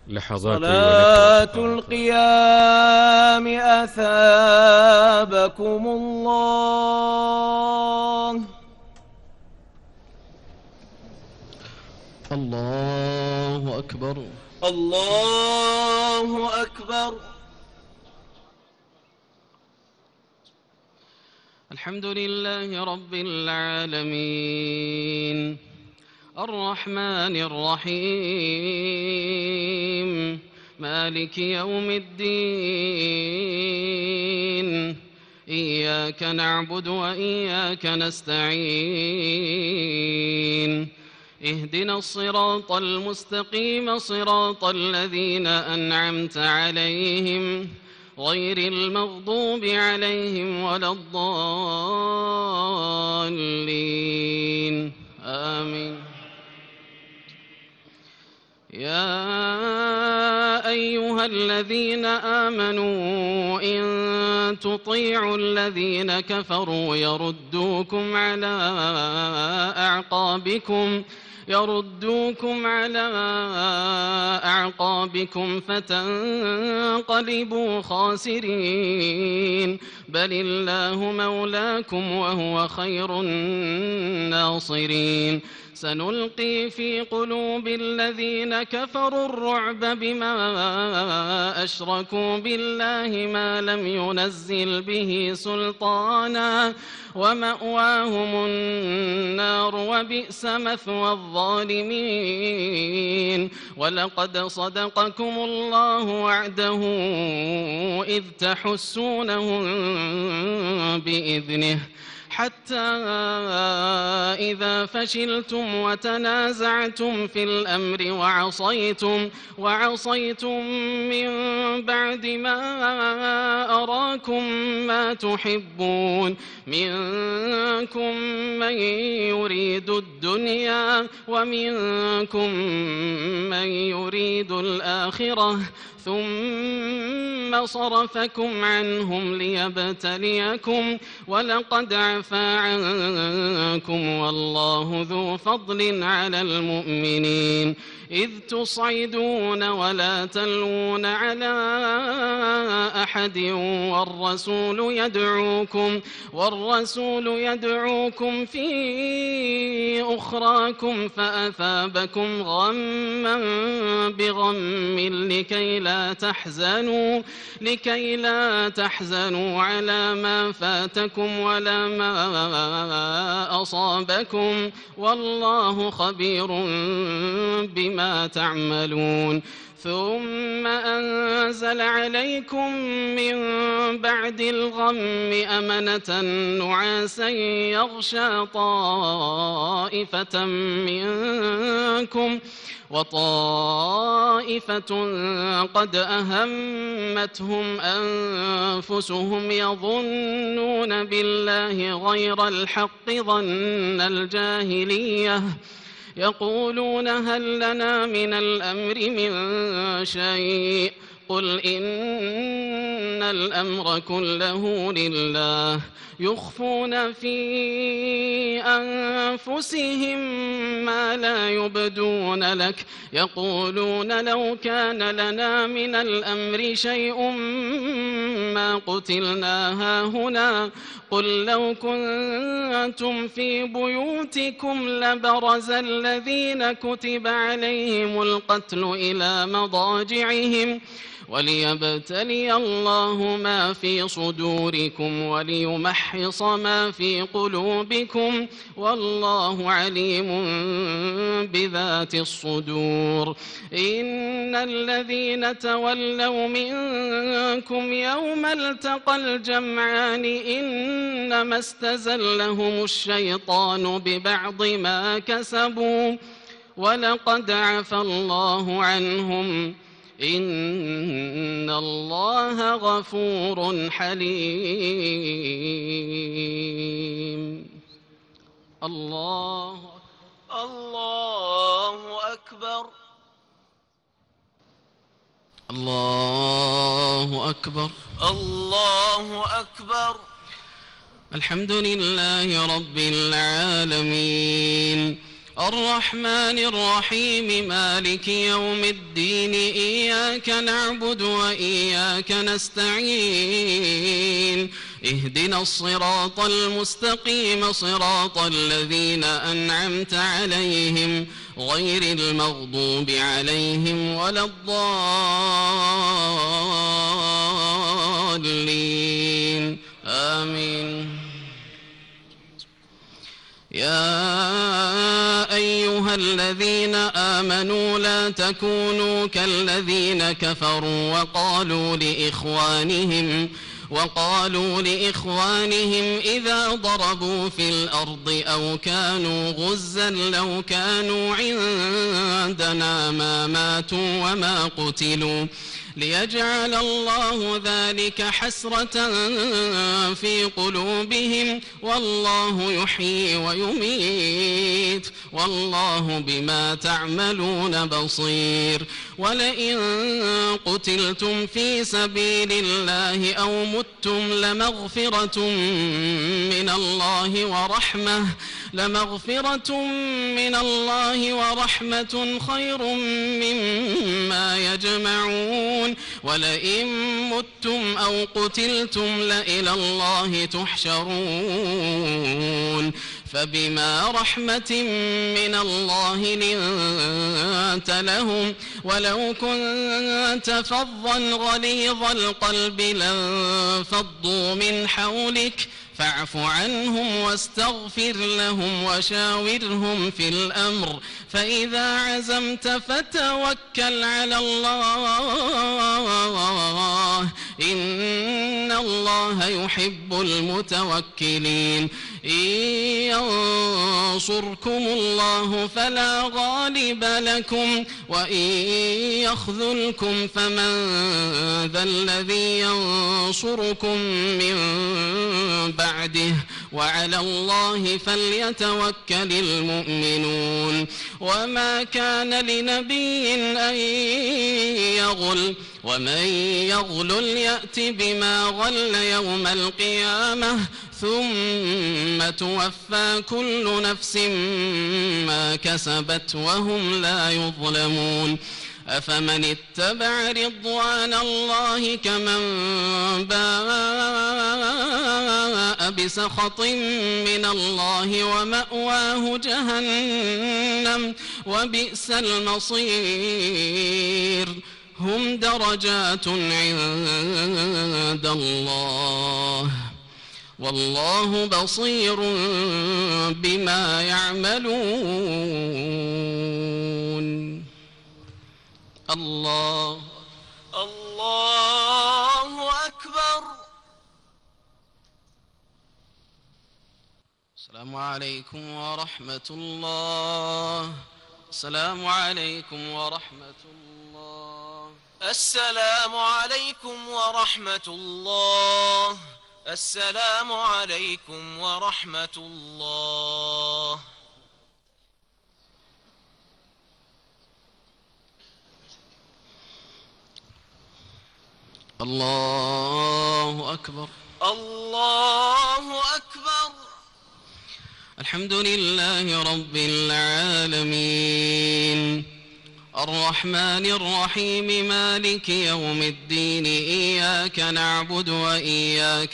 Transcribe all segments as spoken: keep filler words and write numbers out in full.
لحظاتي صلاة ولك. القيام أثابكم الله. الله أكبر. الله أكبر. الحمد لله رب العالمين الرحمن الرحيم مالك يوم الدين إياك نعبد وإياك نستعين اهدنا الصراط المستقيم صراط الذين أنعمت عليهم غير المغضوب عليهم ولا الضالين آمين. يا أيها الذين آمنوا إن تطيعوا الذين كفروا يردوكم على أعقابكم يردوكم على أعقابكم فتنقلبوا خاسرين بل الله مولاكم وهو خير الناصرين. سنلقي في قلوب الذين كفروا الرعب بما أشركوا بالله ما لم ينزل به سلطانا ومأواهم النار وبئس مثوى الظالمين. ولقد صدقكم الله وعده إذ تحسونهم بإذنه حتى إذا فشلتم وتنازعتم في الأمر وعصيتم وعصيتم من بعد ما أراكم ما تحبون منكم من يريد الدنيا ومنكم من يريد الآخرة ثم صرفكم عنهم ليبتليكم ولقد عفا عنكم والله ذو فضل على المؤمنين. إذ تصعدون ولا تلوون على أحد والرسول يدعوكم والرسول يدعوكم في أخراكم فأثابكم غما بغم لكي لا تحزنوا لكي لا تحزنوا على ما فاتكم ولا ما أصابكم والله خبير بما ما تعملون. ثم أنزل عليكم من بعد الغم أمنة نعاسا يغشى طائفة منكم وطائفة قد أهمتهم أنفسهم يظنون بالله غير الحق ظن الجاهلية يقولون هل لنا من الأمر من شيء قل إن الأمر كله لله يخفون في أنفسهم ما لا يبدون لك يقولون لو كان لنا من الأمر شيء ما قتلنا هاهنا قل لو كنتم في بيوتكم لبرز الذين كتب عليهم القتل إلى مضاجعهم وليبتلي الله ما في صدوركم وليمحص ما في قلوبكم والله عليم بذات الصدور. إن الذين تولوا منكم يوم التقى الجمعان إنما استزلهم الشيطان ببعض ما كسبوا ولقد عفى الله عنهم إن الله غفور حليم. الله الله أكبر. الله أكبر. الله أكبر. الحمد لله رب العالمين الرحمن الرحيم مالك يوم الدين إياك نعبد وإياك نستعين اهدنا الصراط المستقيم صراط الذين أنعمت عليهم غير المغضوب عليهم ولا الضالين آمين. يا أيها الذين آمنوا لا تكونوا كالذين كفروا وقالوا لإخوانهم وقالوا لإخوانهم إذا ضربوا في الأرض أو كانوا غزا لو كانوا عندنا ما ماتوا وما قتلوا ليجعل الله ذلك حسرة في قلوبهم والله يحيي ويميت والله بما تعملون بصير. ولئن قتلتم في سبيل الله أو متم لمغفرة من الله ورحمة لمغفرة من الله ورحمة خير مما يجمعون. ولئن متم أو قتلتم لإلى الله تحشرون. فبما رحمة من الله لنت لهم ولو كنت فظا غليظ القلب لانفضوا من حولك فاعف عنهم واستغفر لهم وشاورهم في الأمر فإذا عزمت فتوكل على الله إن الله يحب المتوكلين. إن ينصركم الله فلا غالب لكم وإن يخذلكم فمن ذا الذي ينصركم من بعده وعلى الله فليتوكل المؤمنون. وما كان لنبي أن يغل ومن يغلل يأت بما غل يوم القيامة ثم توفى كل نفس ما كسبت وهم لا يظلمون. أفمن اتبع رضوان الله كمن باء بسخط من الله ومأواه جهنم وبئس المصير. هم درجات عند الله والله بصير بما يعملون. الله الله أكبر. السلام عليكم ورحمة الله. السلام عليكم ورحمة الله. السلام عليكم ورحمة الله. السلام عليكم ورحمة الله. الله أكبر. الله أكبر. الحمد لله رب العالمين الرحمن الرحيم مالك يوم الدين إياك نعبد وإياك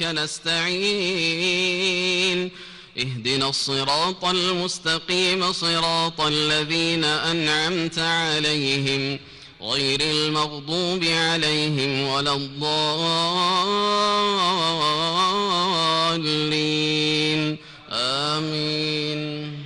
نستعين اهدنا الصراط المستقيم صراط الذين أنعمت عليهم غير المغضوب عليهم ولا الضالين آمين.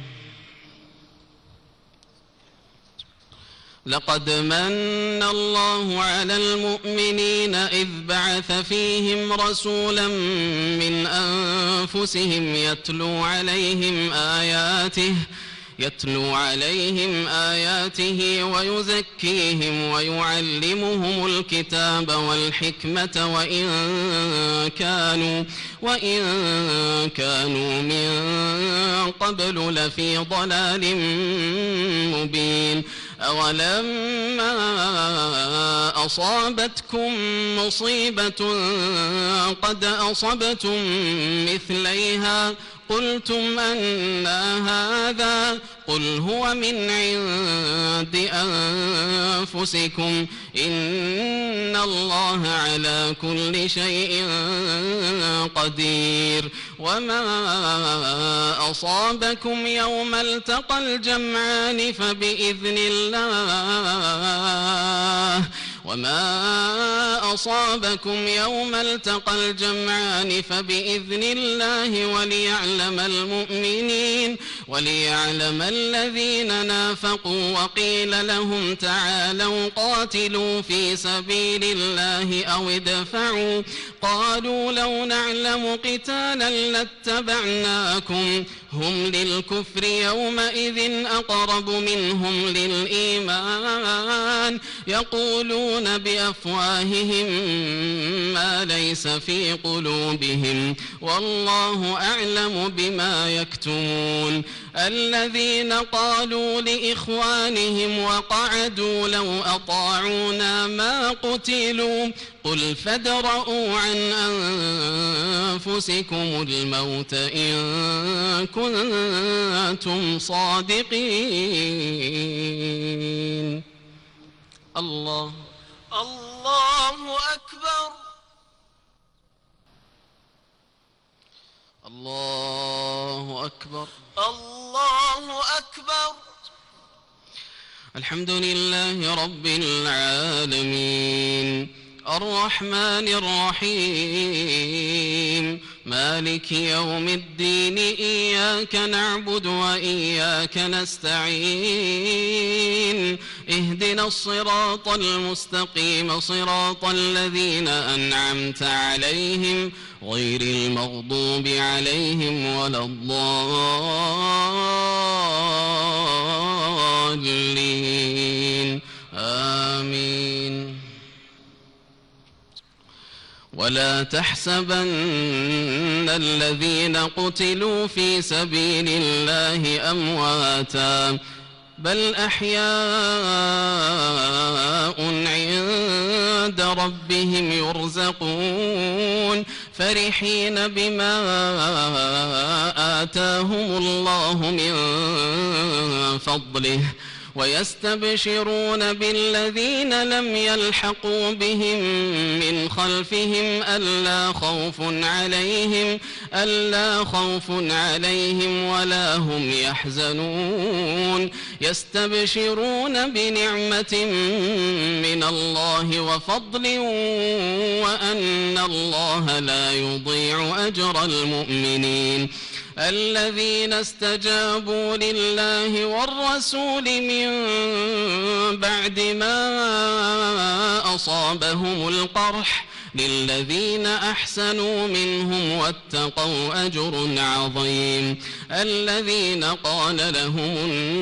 لقد من الله على المؤمنين إذ بعث فيهم رسولا من أنفسهم يتلو عليهم آياته يتلو عليهم آياته ويزكيهم ويعلمهم الكتاب والحكمة وإن كانوا وإن كانوا من قبل لفي ضلال مبين. أولما أصابتكم مصيبة قد أصبتم مثليها قلتم أنى هذا قل هو من عند أنفسكم إن الله على كل شيء قدير وما أصابكم يوم التقى الجمعان فبإذن الله وما أصابكم يوم التقى الجمعان فبإذن الله وليعلم المؤمنين وليعلم الذين نافقوا وقيل لهم تعالوا قاتلوا في سبيل الله أو ادفعوا قالوا لو نعلم قتالا لاتبعناكم هم للكفر يومئذ أقرب منهم للإيمان يقولون بأفواههم ما ليس في قلوبهم والله أعلم بما يكتمون الذين قالوا لإخوانهم وقعدوا لو أطاعونا ما قتلوا قل فادرءوا عن أنفسكم الموت إن كنتم صادقين الله الله أكبر الله أكبر الله أكبر. الحمد لله رب العالمين الرحمن الرحيم مالك يوم الدين إياك نعبد وإياك نستعين اهدنا الصراط المستقيم صراط الذين أنعمت عليهم غير المغضوب عليهم ولا الضالين آمين. ولا تحسبن الذين قتلوا في سبيل الله أمواتا بل أحياء عند ربهم يرزقون فرحين بما آتاهم الله من فضله ويستبشرون بالذين لم يلحقوا بهم من خلفهم ألا خوف عليهم ألا خوف عليهم ولا هم يحزنون يستبشرون بنعمة من الله وفضل وأن الله لا يضيع أجر المؤمنين الذين استجابوا لله والرسول من بعد ما أصابهم القرح للذين أحسنوا منهم واتقوا أجر عظيم الذين قال لهم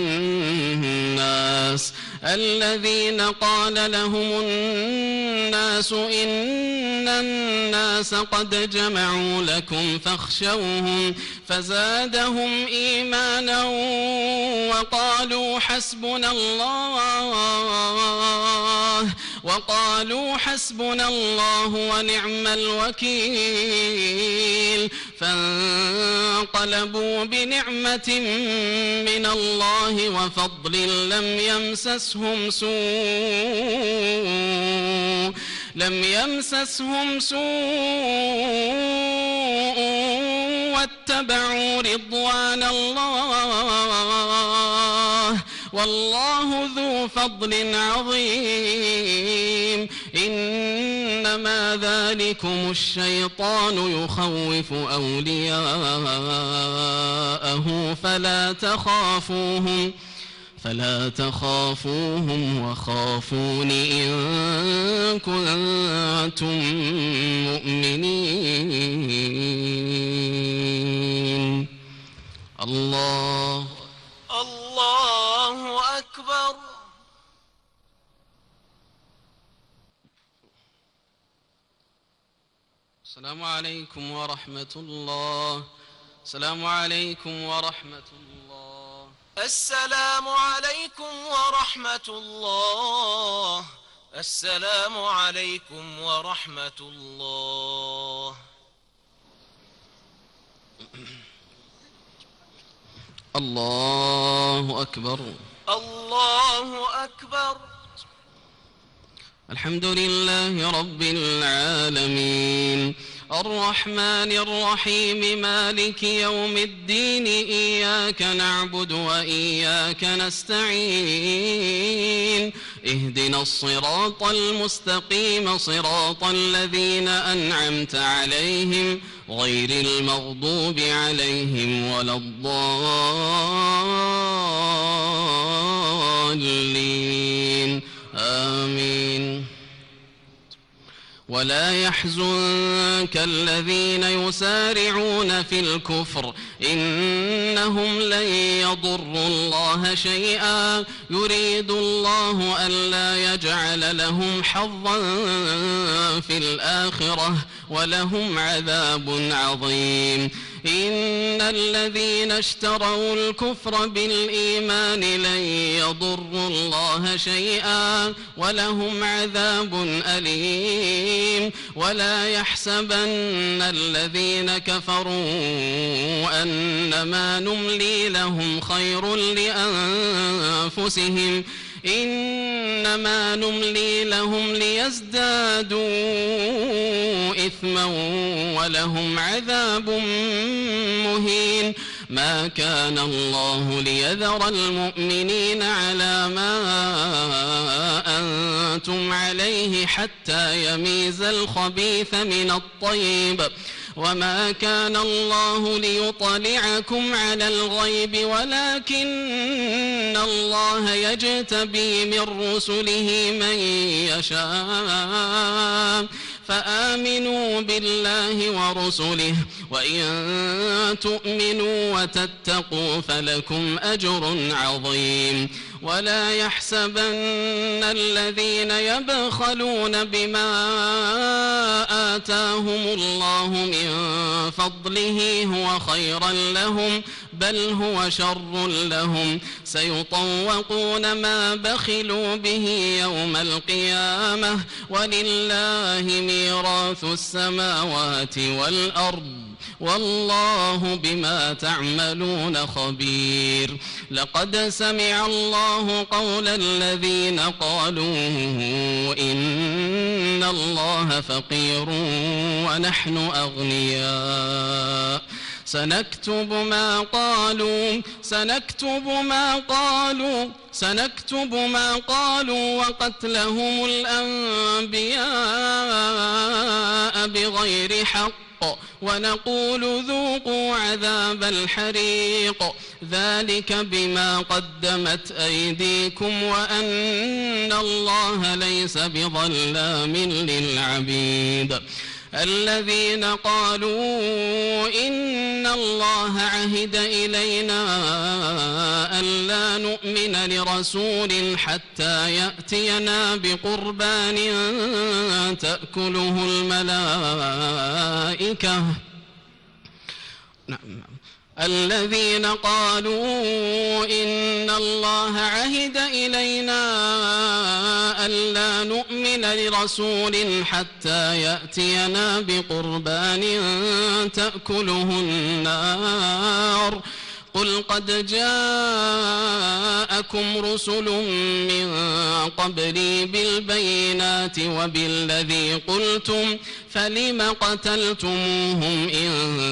الناس الذين قال لهم الناس إن الناس قد جمعوا لكم فاخشوهم فزادهم إيمانا وقالوا حسبنا الله وقالوا حسبنا الله ونعم الوكيل فانقلبوا بنعمة من الله وفضل لم يمسسهم سوء لم يمسسهم سوء واتبعوا رضوان الله والله ذو فضل عظيم إنما ذلكم الشيطان يخوف أولياءه فلا تخافوهم فلا تخافوهم وخافون إن كنتم مؤمنين. الله الله أكبر. السلام عليكم ورحمة الله. السلام عليكم ورحمة الله. السلام عليكم ورحمة الله. السلام عليكم ورحمة الله. الله أكبر. الله أكبر. الحمد لله رب العالمين الرحمن الرحيم مالك يوم الدين إياك نعبد وإياك نستعين اهدنا الصراط المستقيم صراط الذين أنعمت عليهم غير المغضوب عليهم ولا الضالين آمين. ولا يحزنك الذين يسارعون في الكفر إنهم لن يضروا الله شيئا يريد الله ألا يجعل لهم حظا في الآخرة ولهم عذاب عظيم. إن الذين اشتروا الكفر بالإيمان لن يضروا الله شيئا ولهم عذاب أليم. ولا يحسبن الذين كفروا أنما نملي لهم خير لأنفسهم إنما نملي لهم ليزدادوا إثما ولهم عذاب مهين. ما كان الله ليذر المؤمنين على ما أنتم عليه حتى يميز الخبيث من الطيب وما كان الله ليطلعكم على الغيب ولكن الله يجتبي من رسله من يشاء فآمنوا بالله ورسله وإن تؤمنوا وتتقوا فلكم أجر عظيم. ولا يحسبن الذين يبخلون بما آتاهم الله من فضله هو خيرا لهم بل هو شر لهم سيطوقون ما بخلوا به يوم القيامة ولله ميراث السماوات والأرض والله بما تعملون خبير. لقد سمع الله قول الذين قالوا إن الله فقير ونحن أغنياء سنكتب ما قالوا سنكتب ما قالوا سنكتب ما قالوا وقتلهم الأنبياء بغير حق ونقول ذوقوا عذاب الحريق ذلك بما قدمت أيديكم وأن الله ليس بظلام للعبيد. الذين قالوا إن الله عهد إلينا ألا نؤمن لرسول حتى يأتينا بقربان تأكله الملائكة نعم الذين قالوا إن الله عهد إلينا ألا نؤمن لرسول حتى يأتينا بقربان تأكله النار قل قد جاءكم رسل من قبلي بالبينات وبالذي قلتم فلم قتلتموهم إن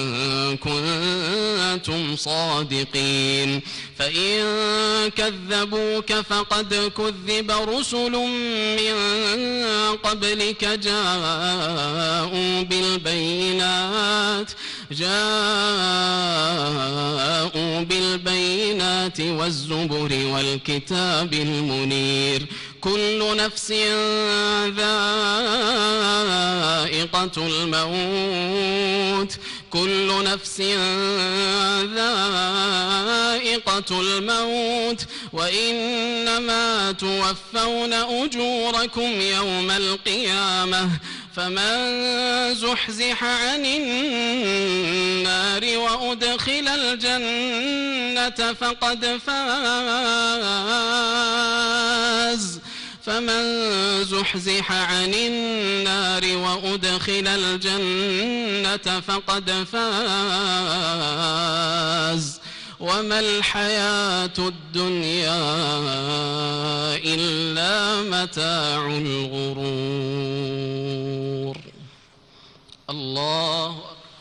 كنتم صادقين فإن كذبوك فقد كذب رسل من قبلك جاءوا بالبينات جاءوا بالبينات والزبر والكتاب المنير كل نفس ذائقة الموت كل نفس ذائقة الموت وإنما توفون أجوركم يوم القيامة فمن زحزح عن النار وأدخل الجنة فقد فاز فمن زحزح عن النار وأدخل الجنة فقد فاز وما الحياة الدنيا إلا متاع الغرور. الله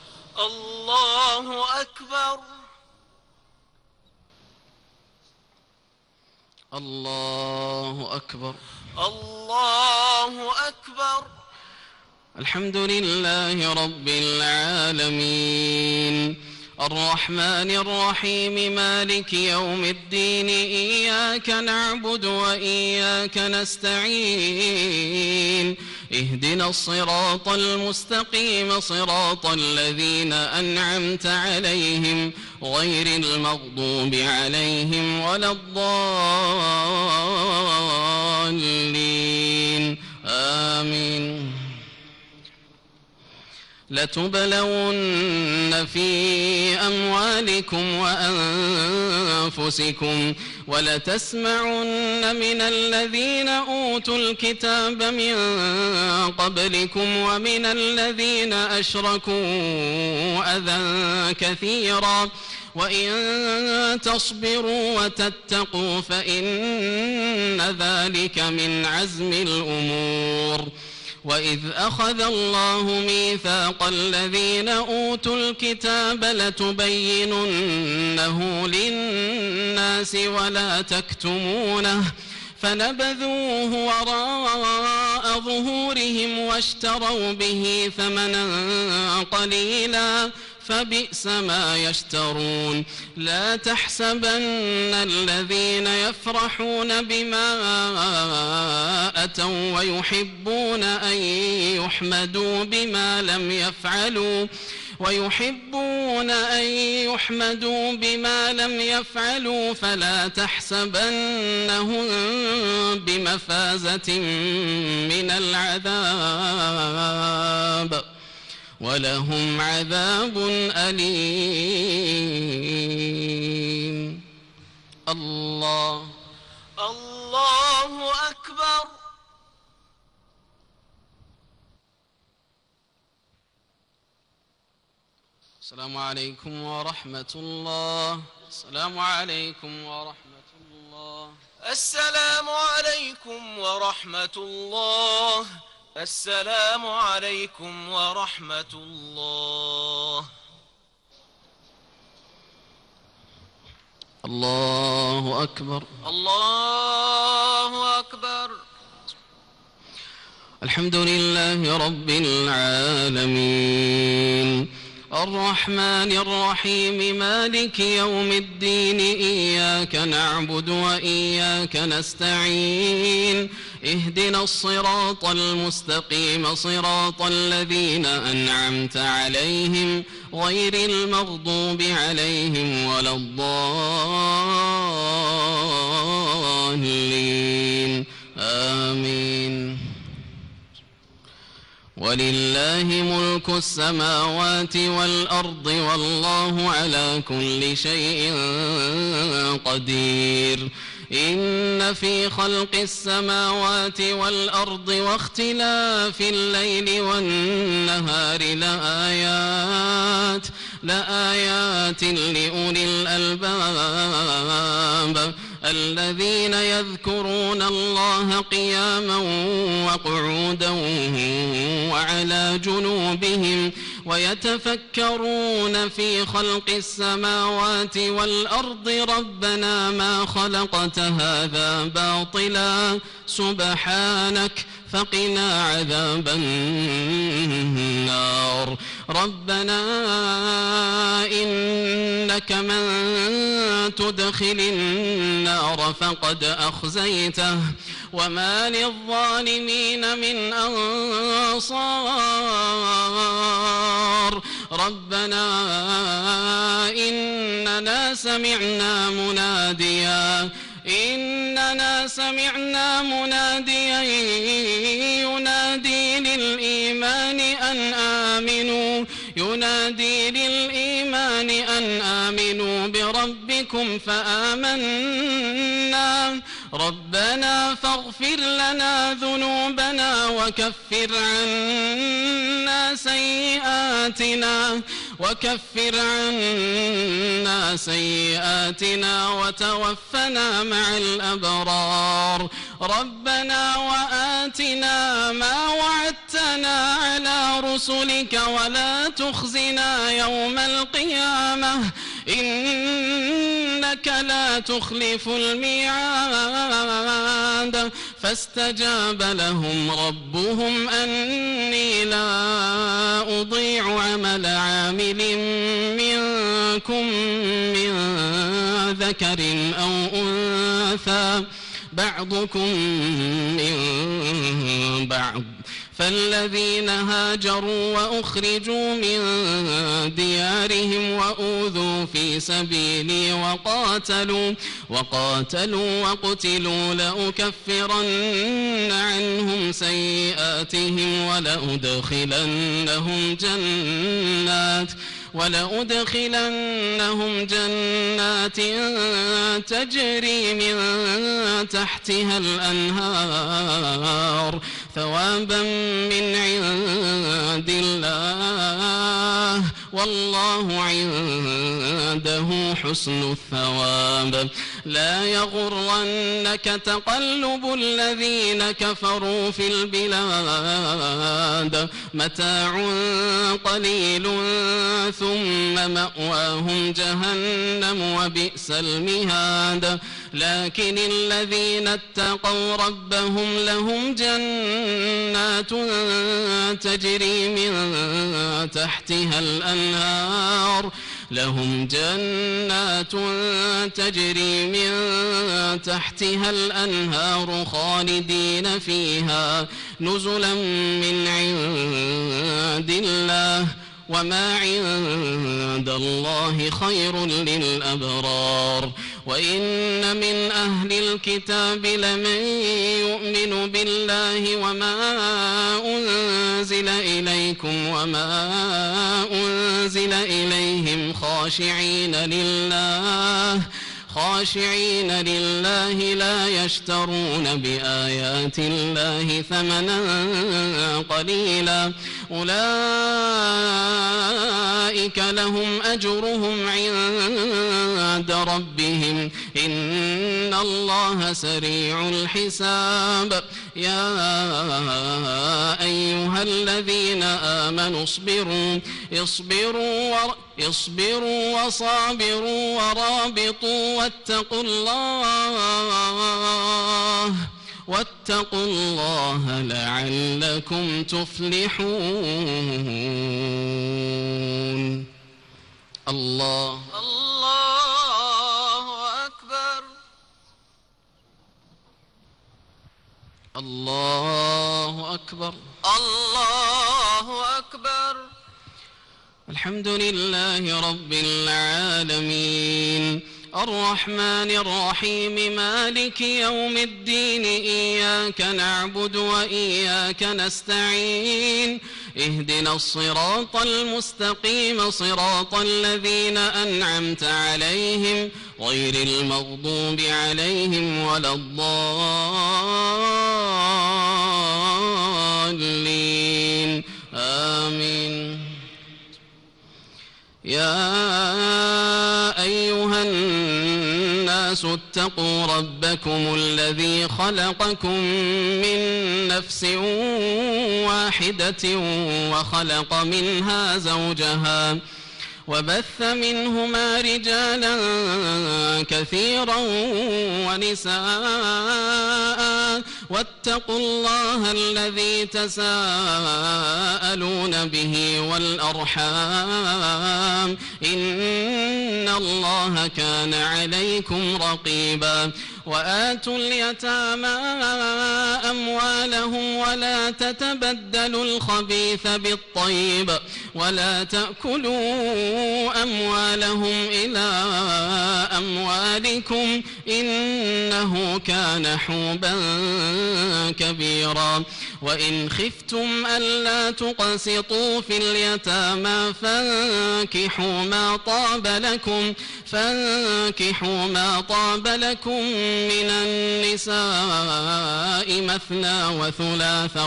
الله أكبر. الله أكبر. الله أكبر. الحمد لله رب العالمين الرحمن الرحيم مالك يوم الدين إياك نعبد وإياك نستعين اهدنا الصراط المستقيم صراط الذين أنعمت عليهم غير المغضوب عليهم ولا الضالين آمين. لتبلون في أموالكم وأنفسكم ولتسمعن من الذين أوتوا الكتاب من قبلكم ومن الذين أشركوا أذى كثيرا وإن تصبروا وتتقوا فإن ذلك من عزم الأمور. وإذ أخذ الله ميثاق الذين أوتوا الكتاب لتبيننه للناس ولا تكتمونه فنبذوه وراء ظهورهم واشتروا به ثمنا قليلا فبئس ما يشترون. لا تحسبن الذين يفرحون بما أتوا ويحبون أن يحمدوا بما لم يفعلوا ويحبون أن يحمدوا بما لم يفعلوا فلا تحسبنهم بمفازة من العذاب ولهم عذاب أليم. الله الله أكبر. السلام عليكم ورحمة الله. السلام عليكم ورحمة الله. السلام عليكم ورحمة الله. السلام عليكم ورحمة الله. الله أكبر. الله أكبر. الحمد لله رب العالمين الرحمن الرحيم مالك يوم الدين إياك نعبد وإياك نستعين اهدنا الصراط المستقيم صراط الذين أنعمت عليهم غير المغضوب عليهم ولا الضالين آمين. ولله ملك السماوات والأرض والله على كل شيء قدير. إن في خلق السماوات والأرض واختلاف الليل والنهار لآيات لآيات لأولي الألباب الذين يذكرون الله قياما وقعودا وعلى جنوبهم ويتفكرون في خلق السماوات والأرض ربنا ما خلقت هذا باطلا سبحانك فقنا عذاب النار. ربنا إنك من تدخل النار فقد أخزيته وما للظالمين من أنصار. ربنا إننا سمعنا مناديا إننا سمعنا مناديا ينادي للإيمان أن آمنوا ينادي للإيمان أن آمنوا بربكم فآمنا ربنا فاغفر لنا ذنوبنا وكفر عنا سيئاتنا وكفر عنا سيئاتنا وتوفنا مع الأبرار ربنا وآتنا ما وعدتنا على رسلك ولا تخزنا يوم القيامة إنك لا تخلف الميعاد فاستجاب لهم ربهم أني لا أضيع عمل عامل منكم من ذكر أو أنثى بعضكم من بعض فالذين هاجروا وأخرجوا من ديارهم وأوذوا في سبيلي وقاتلوا وقاتلوا وقتلوا لأكفرن عنهم سيئاتهم ولأدخلنهم جنات ولأدخلنهم جنات تجري من تحتها الأنهار ثوابا من عند الله والله عنده حسن الثواب لا يغرنك تقلب الذين كفروا في البلاد متاع قليل ثم مأواهم جهنم وبئس المهاد لكن الذين اتقوا ربهم لهم جنات تجري من تحتها الأنهار لهم جنات تجري من تحتها الأنهار خالدين فيها نزلا من عند الله وما عند الله خير للأبرار وإن من أهل الكتاب لمن يؤمن بالله وما أنزل إليكم وما أنزل إليهم خاشعين لله خاشعين لله لا يشترون بآيات الله ثمنا قليلا أولئك لهم أجرهم عند ربهم إن الله سريع الحساب يا أيها الذين آمنوا اصبروا اصبروا اصبروا وصابروا ورابطوا واتقوا الله واتقوا الله لعلكم تفلحون الله الله أكبر الله أكبر الله أكبر الحمد لله رب العالمين الرحمن الرحيم مالك يوم الدين إياك نعبد وإياك نستعين اهدنا الصراط المستقيم صراط الذين أنعمت عليهم غير المغضوب عليهم ولا الضالين آمين يا أيها الناس اتقوا ربكم الذي خلقكم من نفس واحدة وخلق منها زوجها وبث منهما رجالا كثيرا ونساء واتقوا الله الذي تساءلون به والأرحام إن الله كان عليكم رقيبا وآتوا اليتامى أموالهم ولا تتبدلوا الخبيث بالطيب ولا تأكلوا أموالهم إلى أموالكم إنه كان حوبا كبيرا وإن خفتم ألا تقسطوا في اليتامى فانكحوا ما طاب لكم فانكحوا ما طاب لكم من النساء مثنى وثلاث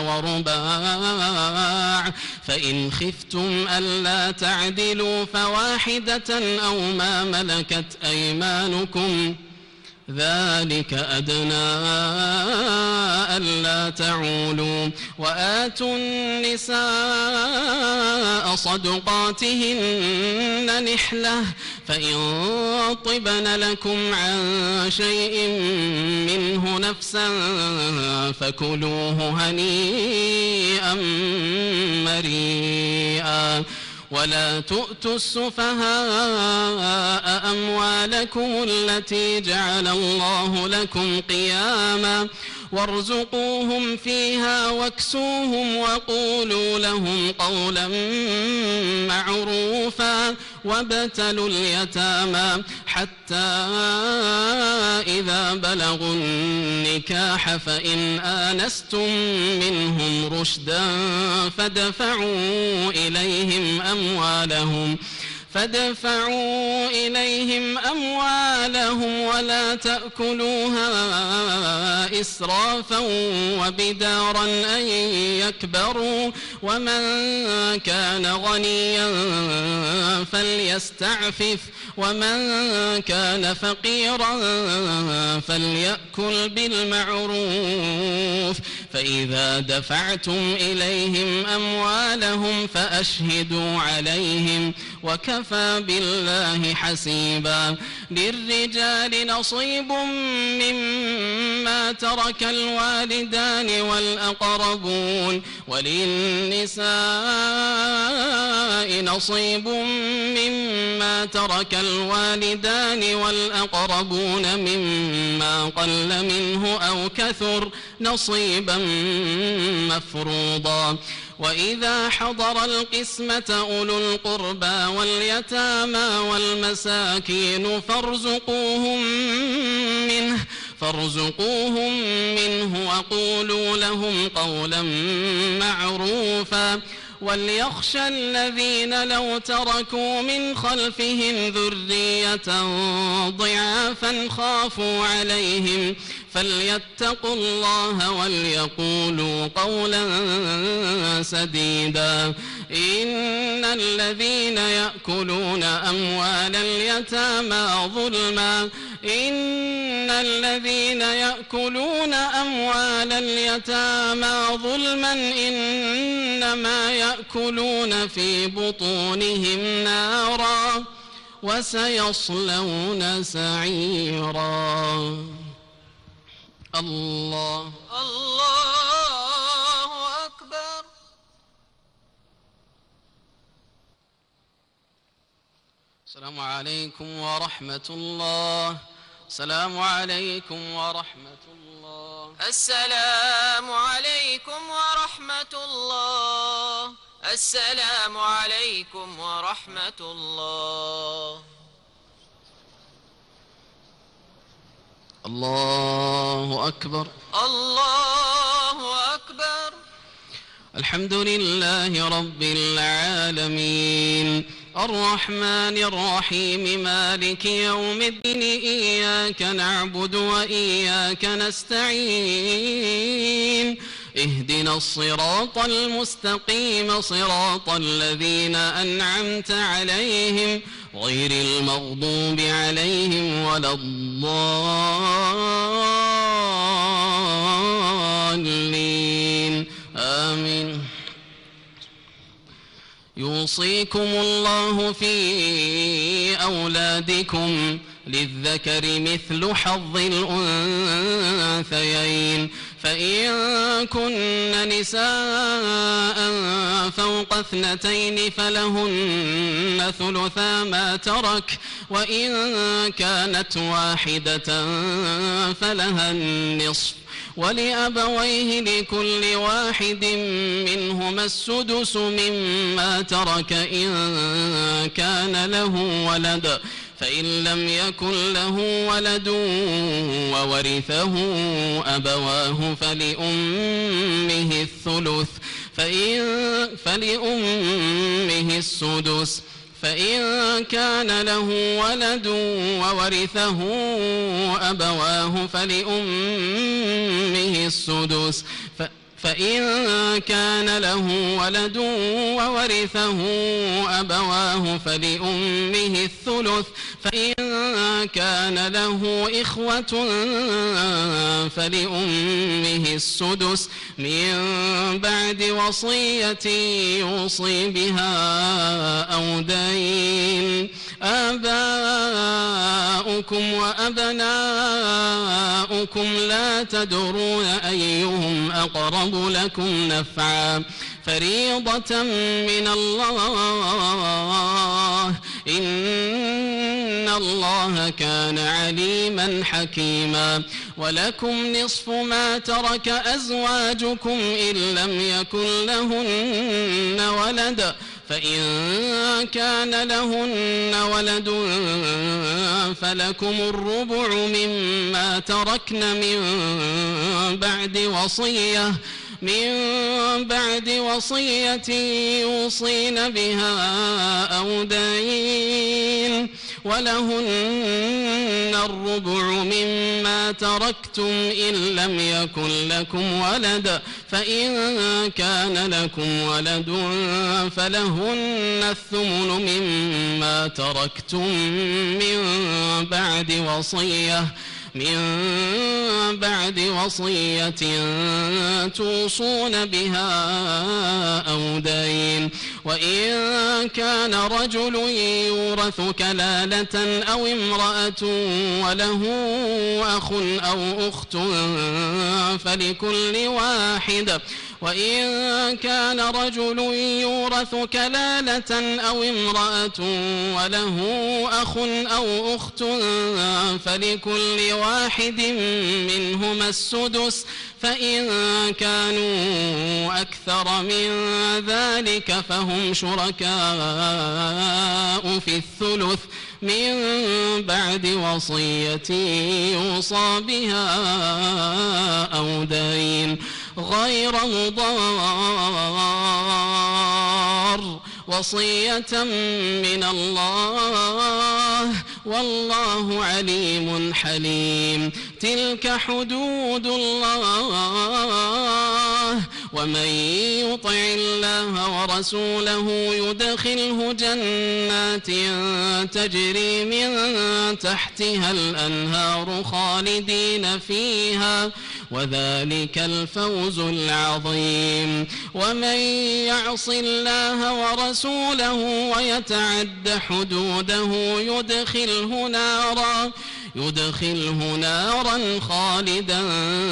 ورباع فإن خفتم ألا تعدلوا فواحدة أو ما ملكت أيمانكم ذلك أدنى ألا تعولوا وآتوا النساء صدقاتهن نحلة فإن طبن لكم عن شيء منه نفسا فكلوه هنيئا مريئا ولا تؤتوا السفهاء أموالكم التي جعل الله لكم قياما وارزقوهم فيها واكسوهم وقولوا لهم قولا معروفا وابتلوا اليتامى حتى إذا بلغوا النكاح فإن آنستم منهم رشدا فادفعوا إليهم أموالهم فادفعوا إليهم أموالهم ولا تأكلوها إسرافا وبدارا أن يكبروا ومن كان غنيا فليستعفف ومن كان فقيرا فليأكل بالمعروف فإذا دفعتم إليهم أموالهم فأشهدوا عليهم وكفى بالله حسيبا للرجال نصيب مما ترك الوالدان والأقربون وللنساء نصيب مما ترك الوالدان والأقربون مما قل منه أو كثر نصيبا مفروضا وإذا حضر القسمة أولو القربى واليتامى والمساكين فارزقوهم منه فارزقوهم منه وقولوا لهم قولا معروفا وليخشى الذين لو تركوا من خلفهم ذرية ضعافا خافوا عليهم فليتقوا الله وليقولوا قولا سديدا إن الذين يأكلون أموال اليتامى ظلما إن الذين يأكلون أموال اليتامى ظلما إنما يأكلون في بطونهم نارا وسيصلون سعيرا الله الله أكبر. السلام عليكم ورحمة الله. السلام عليكم ورحمة الله. السلام عليكم ورحمة الله. السلام عليكم ورحمة الله. الله أكبر. الله أكبر. الحمد لله رب العالمين الرحمن الرحيم مالك يوم الدين إياك نعبد وإياك نستعين اهدنا الصراط المستقيم صراط الذين أنعمت عليهم غير المغضوب عليهم ولا الضالين آمين. يوصيكم الله في أولادكم للذكر مثل حظ الأنثيين فإن كن نساء فوق اثنتين فلهن ثلثا ما ترك وإن كانت واحدة فلها النصف ولأبويه لكل واحد منهما السدس مما ترك إن كان له ولد فإن لم يكن له ولد وورثه أبواه فلأمه الثلث فإن فلأمه السدس فإن كان له ولد وورثه أبواه فلأمه السدس فإن كان له ولد وورثه أبواه فلأمه الثلث فإن كان له إخوة فلأمه السدس من بعد وصية يوصي بها أو دين. آباؤكم وأبناؤكم لا تدرون أيهم أقرب لكم نفعا فريضة من الله إن الله كان عليما حكيما. ولكم نصف ما ترك أزواجكم إن لم يكن لهن ولد فإن كان لهن ولد فلكم الربع مما تركن من بعد وصية من بعد وصية يوصين بها أو دين ولهن الربع مما تركتم إن لم يكن لكم ولد فإن كان لكم ولد فلهن الثمن مما تركتم من بعد وصية من بعد وصية توصون بها أو دين. وإن كان رجل يورث كلالة أو امرأة وله أخ أو أخت فلكل واحد وإن كان رجل يورث كلالة أو امرأة وله أخ أو أخت فلكل واحد منهما السدس فإن كانوا أكثر من ذلك فهم شركاء في الثلث من بعد وصية يوصى بها أو دين غير مضار وصية من الله والله عليم حليم. تلك حدود الله ومن يطع الله ورسوله يدخله جنات تجري من تحتها الأنهار خالدين فيها وذلك الفوز العظيم. ومن يعص الله ورسوله ويتعد حدوده يدخله نارا يدخله نارا خالدا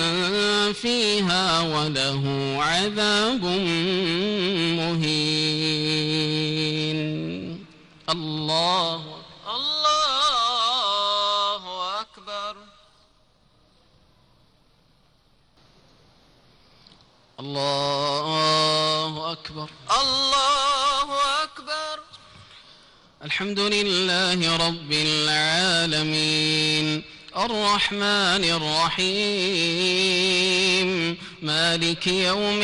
فيها وله عذاب مهين. الله الله أكبر. الله أكبر. الله أكبر. الحمد لله رب العالمين الرحمن الرحيم مالك يوم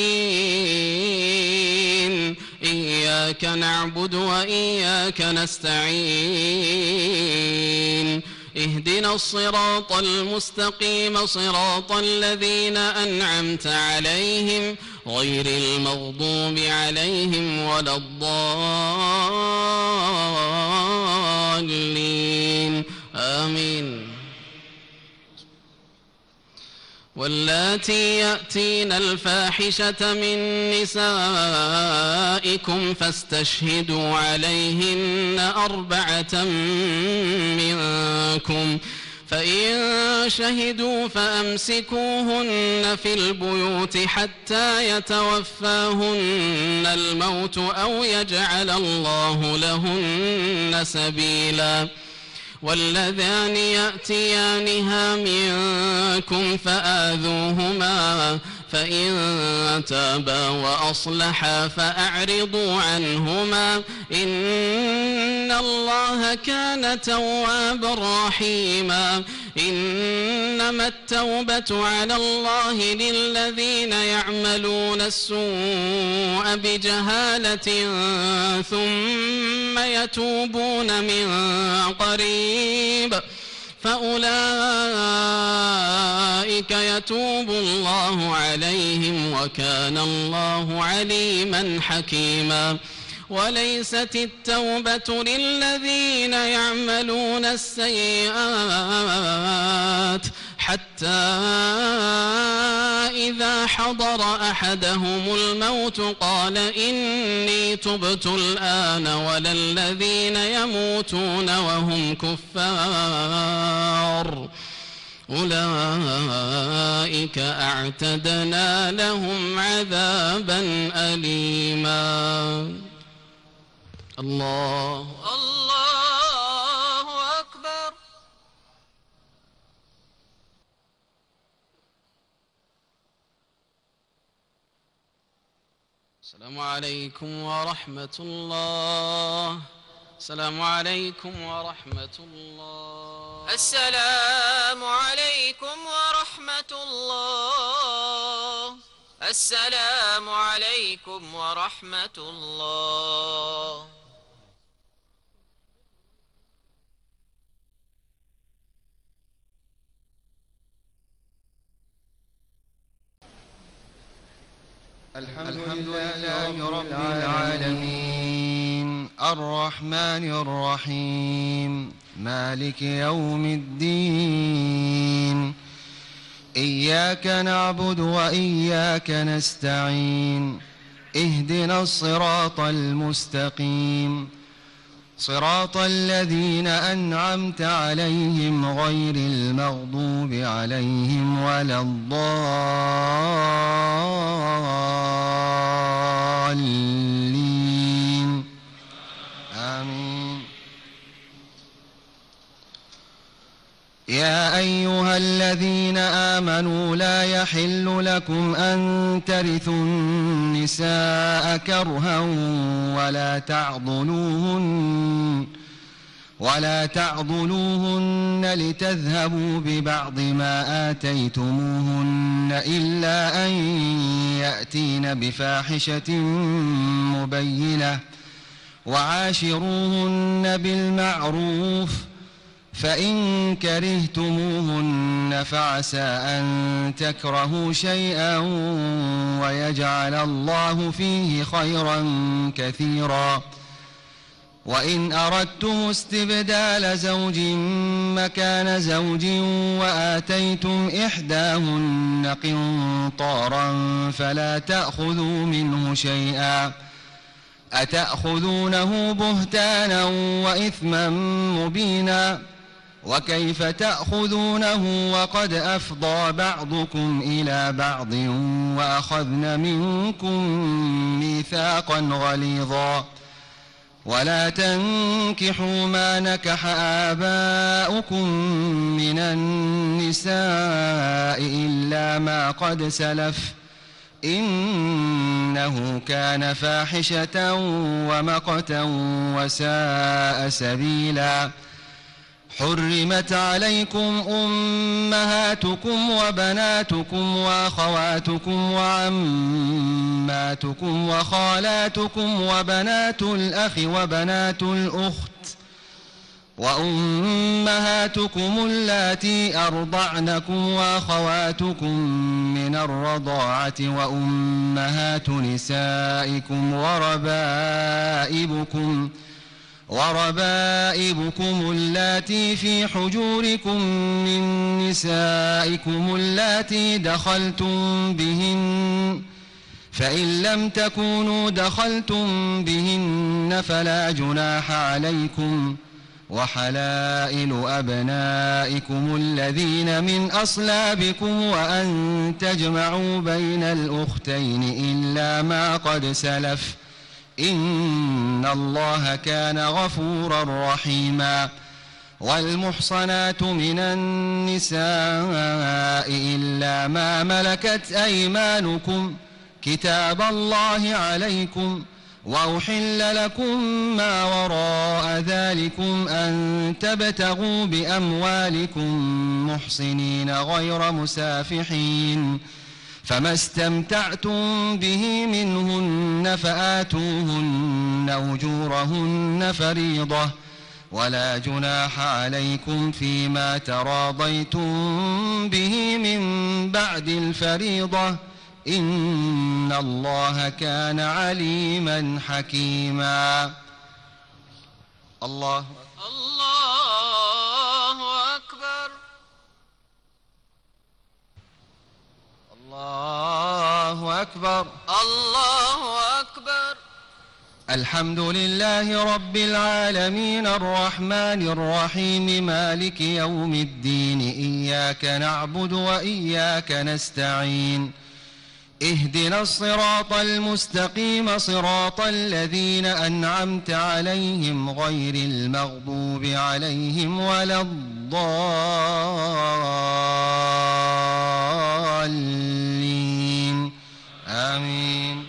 الدين إياك نعبد وإياك نستعين اهدنا الصراط المستقيم صراط الذين أنعمت عليهم غير المغضوب عليهم ولا الضالين آمين. واللاتي يأتين الفاحشة من نسائكم فاستشهدوا عليهن أربعة منكم فإن شهدوا فأمسكوهن في البيوت حتى يتوفاهن الموت أو يجعل الله لهن سبيلا. واللذان يأتيانها منكم فآذوهما فإن تابا وأصلحا فأعرضوا عنهما إن الله كان توابا رحيما إنما التوبة على الله للذين يعملون السوء بجهالة ثم يتوبون من قريب فأولئك يتوب الله عليهم وكان الله عليما حكيما وليست التوبة للذين يعملون السيئات حتى إذا حضر أحدهم الموت قال إني تبت الآن ولا الذين يموتون وهم كفار أولئك أعتدنا لهم عذابا أليما. الله الله أكبر. السلام عليكم ورحمة الله. السلام عليكم ورحمة الله. السلام عليكم ورحمة الله. السلام عليكم ورحمة الله. الحمد لله رب العالمين الرحمن الرحيم مالك يوم الدين إياك نعبد وإياك نستعين اهدنا الصراط المستقيم صراط الذين أنعمت عليهم غير المغضوب عليهم ولا الضالين آمين. يا أيها الذين آمنوا لا يحل لكم أن ترثوا النساء كرها ولا تعضلوهن ولا تعضلوهن لتذهبوا ببعض ما آتيتموهن إلا أن يأتين بفاحشة مبينة وعاشروهن بالمعروف فإن كرهتموهن فعسى أن تكرهوا شيئا ويجعل الله فيه خيرا كثيرا وإن أردتم استبدال زوج مكان زوج وآتيتم إحداهن قنطارا فلا تأخذوا منه شيئا أتأخذونه بهتانا وإثما مبينا وكيف تأخذونه وقد أفضى بعضكم إلى بعض وأخذن منكم ميثاقا غليظا ولا تنكحوا ما نكح آباؤكم من النساء إلا ما قد سلف إنه كان فاحشة ومقتا وساء سبيلا. حرمت عليكم أمهاتكم وبناتكم وأخواتكم وعماتكم وخالاتكم وبنات الأخ وبنات الأخت وأمهاتكم اللاتي أرضعنكم وأخواتكم من الرضاعة وأمهات نسائكم وربائبكم وربائبكم اللاتي في حجوركم من نسائكم اللاتي دخلتم بهن فإن لم تكونوا دخلتم بهن فلا جناح عليكم وحلائل أبنائكم الذين من أصلابكم وأن تجمعوا بين الأختين إلا ما قد سلف إن الله كان غفورا رحيما. والمحصنات من النساء إلا ما ملكت أيمانكم كتاب الله عليكم، وأحل لكم ما وراء ذلكم أن تبتغوا بأموالكم محصنين غير مسافحين، فما استمتعتم به منهن فآتوهن أجورهن فريضة، ولا جناح عليكم فيما تراضيتم به من بعد الفريضة، إن الله كان عليما حكيما. الله الله أكبر. الله أكبر. الله أكبر. الحمد لله رب العالمين الرحمن الرحيم مالك يوم الدين، إياك نعبد وإياك نستعين، اهدنا الصراط المستقيم صراط الذين أنعمت عليهم غير المغضوب عليهم ولا الضالين، آمين.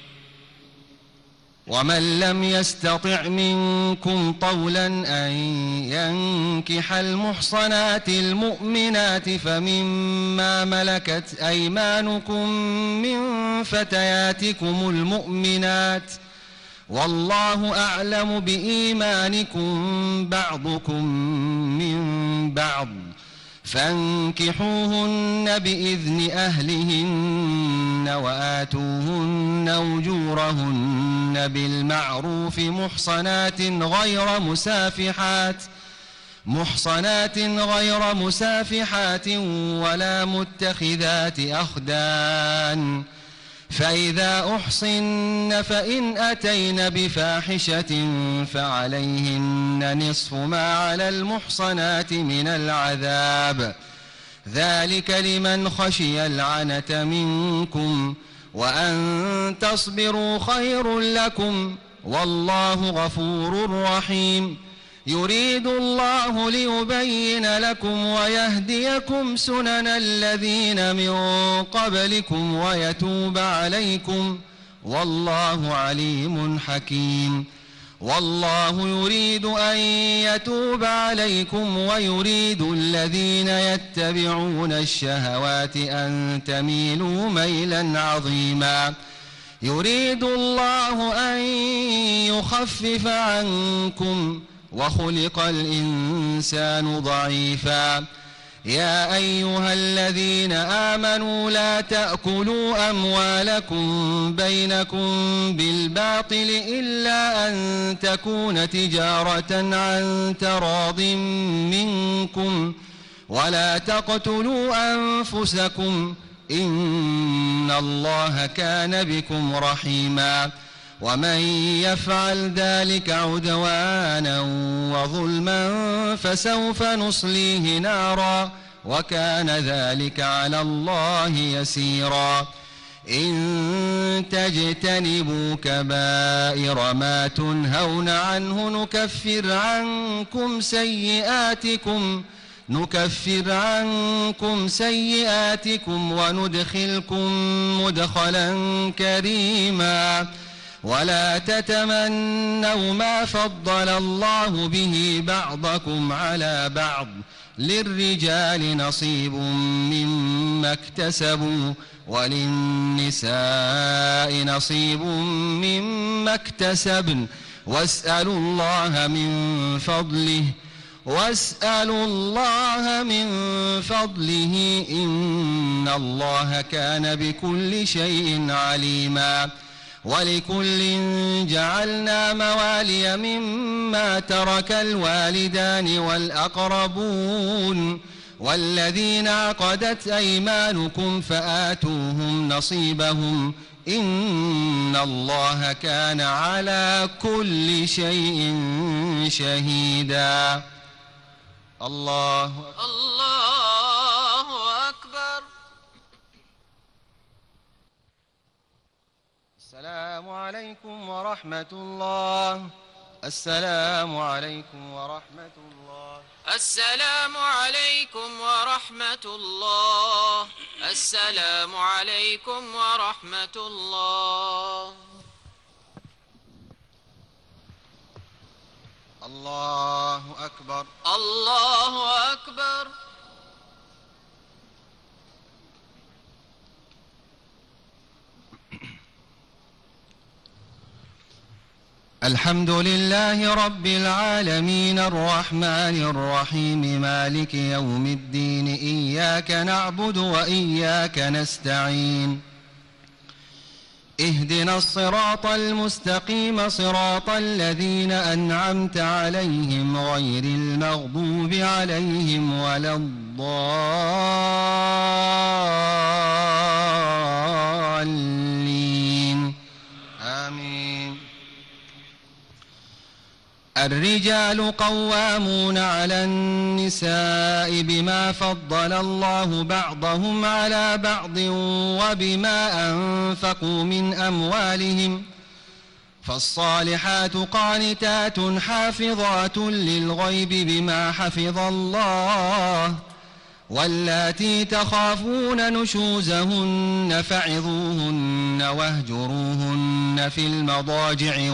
ومن لم يستطع منكم طولا أن ينكح المحصنات المؤمنات فمما ملكت أيمانكم من فتياتكم المؤمنات، والله أعلم بإيمانكم بعضكم من بعض، فانكحوهن بإذن أهلهن وآتوهن أجورهن بالمعروف محصنات غير مسافحات محصنات غير مسافحات ولا متخذات أخدان، فإذا أحصن فإن أتين بفاحشة فعليهن نصف ما على المحصنات من العذاب، ذلك لمن خشي العنة منكم، وأن تصبروا خير لكم، والله غفور رحيم. يريد الله ليبين لكم ويهديكم سنن الذين من قبلكم ويتوب عليكم، والله عليم حكيم. والله يريد أن يتوب عليكم ويريد الذين يتبعون الشهوات أن تميلوا ميلا عظيما. يريد الله أن يخفف عنكم وخلق الإنسان ضعيفا. يا أيها الذين آمنوا لا تأكلوا أموالكم بينكم بالباطل إلا أن تكون تجارة عن تراض منكم، ولا تقتلوا أنفسكم إن الله كان بكم رحيما. ومن يفعل ذلك عدوانا وظلما فسوف نصليه نارا، وكان ذلك على الله يسيرا. إن تجتنبوا كبائر ما تنهون عنه نكفر عنكم سيئاتكم نكفر عنكم سيئاتكم وندخلكم مدخلا كريما. ولا تتمنوا ما فضل الله به بعضكم على بعض، للرجال نصيب مما اكتسبوا وللنساء نصيب مما اكتسبن، واسألوا الله من فضله واسألوا الله من فضله إن الله كان بكل شيء عليما. ولكل جعلنا موالي مما ترك الوالدان والأقربون والذين عقدت أيمانكم فآتوهم نصيبهم إن الله كان على كل شيء شهيدا. الله الله أكبر. السلام عليكم ورحمة الله. السلام عليكم ورحمة الله. السلام عليكم ورحمة الله. السلام عليكم ورحمة الله. الله أكبر. الله أكبر. الحمد لله رب العالمين الرحمن الرحيم مالك يوم الدين إياك نعبد وإياك نستعين اهدنا الصراط المستقيم صراط الذين أنعمت عليهم غير المغضوب عليهم ولا الضالين آمين. الرجال قوامون على النساء بما فضل الله بعضهم على بعض وبما أنفقوا من أموالهم فالصالحات قانتات حافظات للغيب بما حفظ الله واللاتي تخافون نشوزهن فعظوهن واهجروهن في المضاجع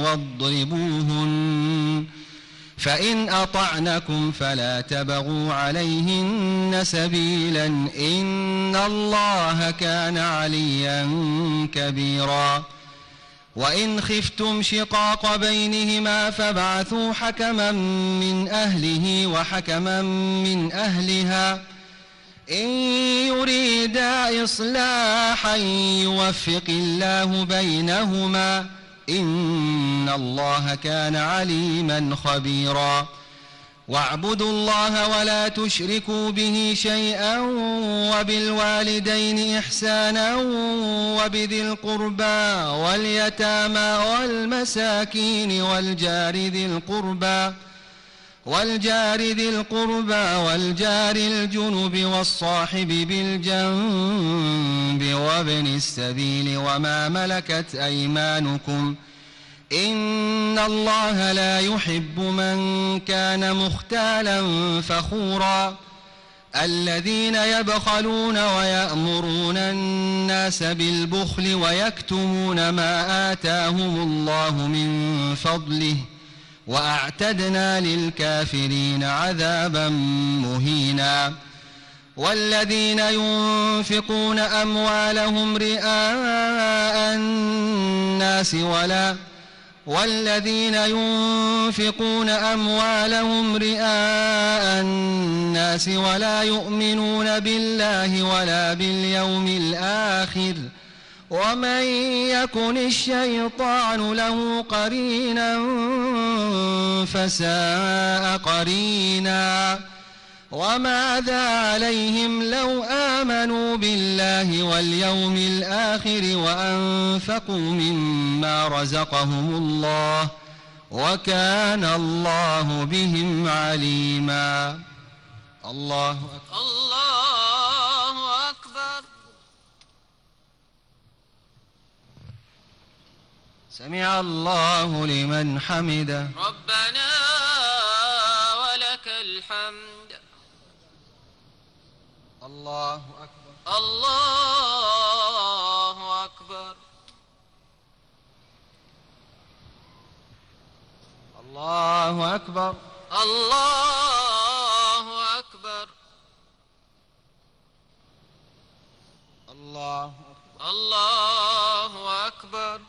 واضربوهن فإن أطعنكم فلا تبغوا عليهن سبيلا إن الله كان عليا كبيرا. وإن خفتم شقاق بينهما فابعثوا حكما من أهله وحكما من أهلها إن يريدا إصلاحا يوفق الله بينهما إن الله كان عليما خبيرا. واعبدوا الله ولا تشركوا به شيئا وبالوالدين إحسانا وبذي القربى واليتامى والمساكين والجار ذي القربى والجار ذي القربى والجار الجنب والصاحب بالجنب وابن السبيل وما ملكت أيمانكم إن الله لا يحب من كان مختالا فخورا. الذين يبخلون ويأمرون الناس بالبخل ويكتمون ما آتاهم الله من فضله وأعتدنا للكافرين عذابا مهينا. والذين ينفقون أموالهم رئاء الناس ولا والذين ينفقون أموالهم رئاء الناس ولا يؤمنون بالله ولا باليوم الآخر ومن يكن الشيطان له قرينا فساء قرينا. وماذا عليهم لو آمنوا بالله واليوم الآخر وأنفقوا مما رزقهم الله وكان الله بهم عليما. الله أكبر. الله أكبر. سمع الله لمن حمده. ربنا ولك الحمد. الله أكبر. الله أكبر. الله أكبر. الله أكبر. الله أكبر. الله أكبر.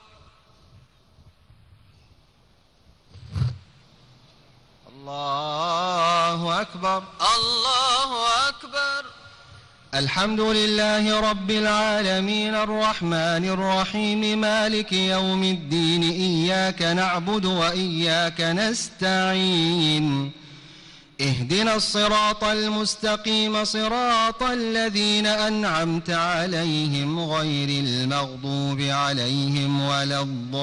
الله أكبر. الله أكبر. الحمد لله رب العالمين الرحمن الرحيم مالك يوم الدين إياك نعبد وإياك نستعين اهدنا الصراط المستقيم صراط الذين أنعمت عليهم غير المغضوب عليهم ولا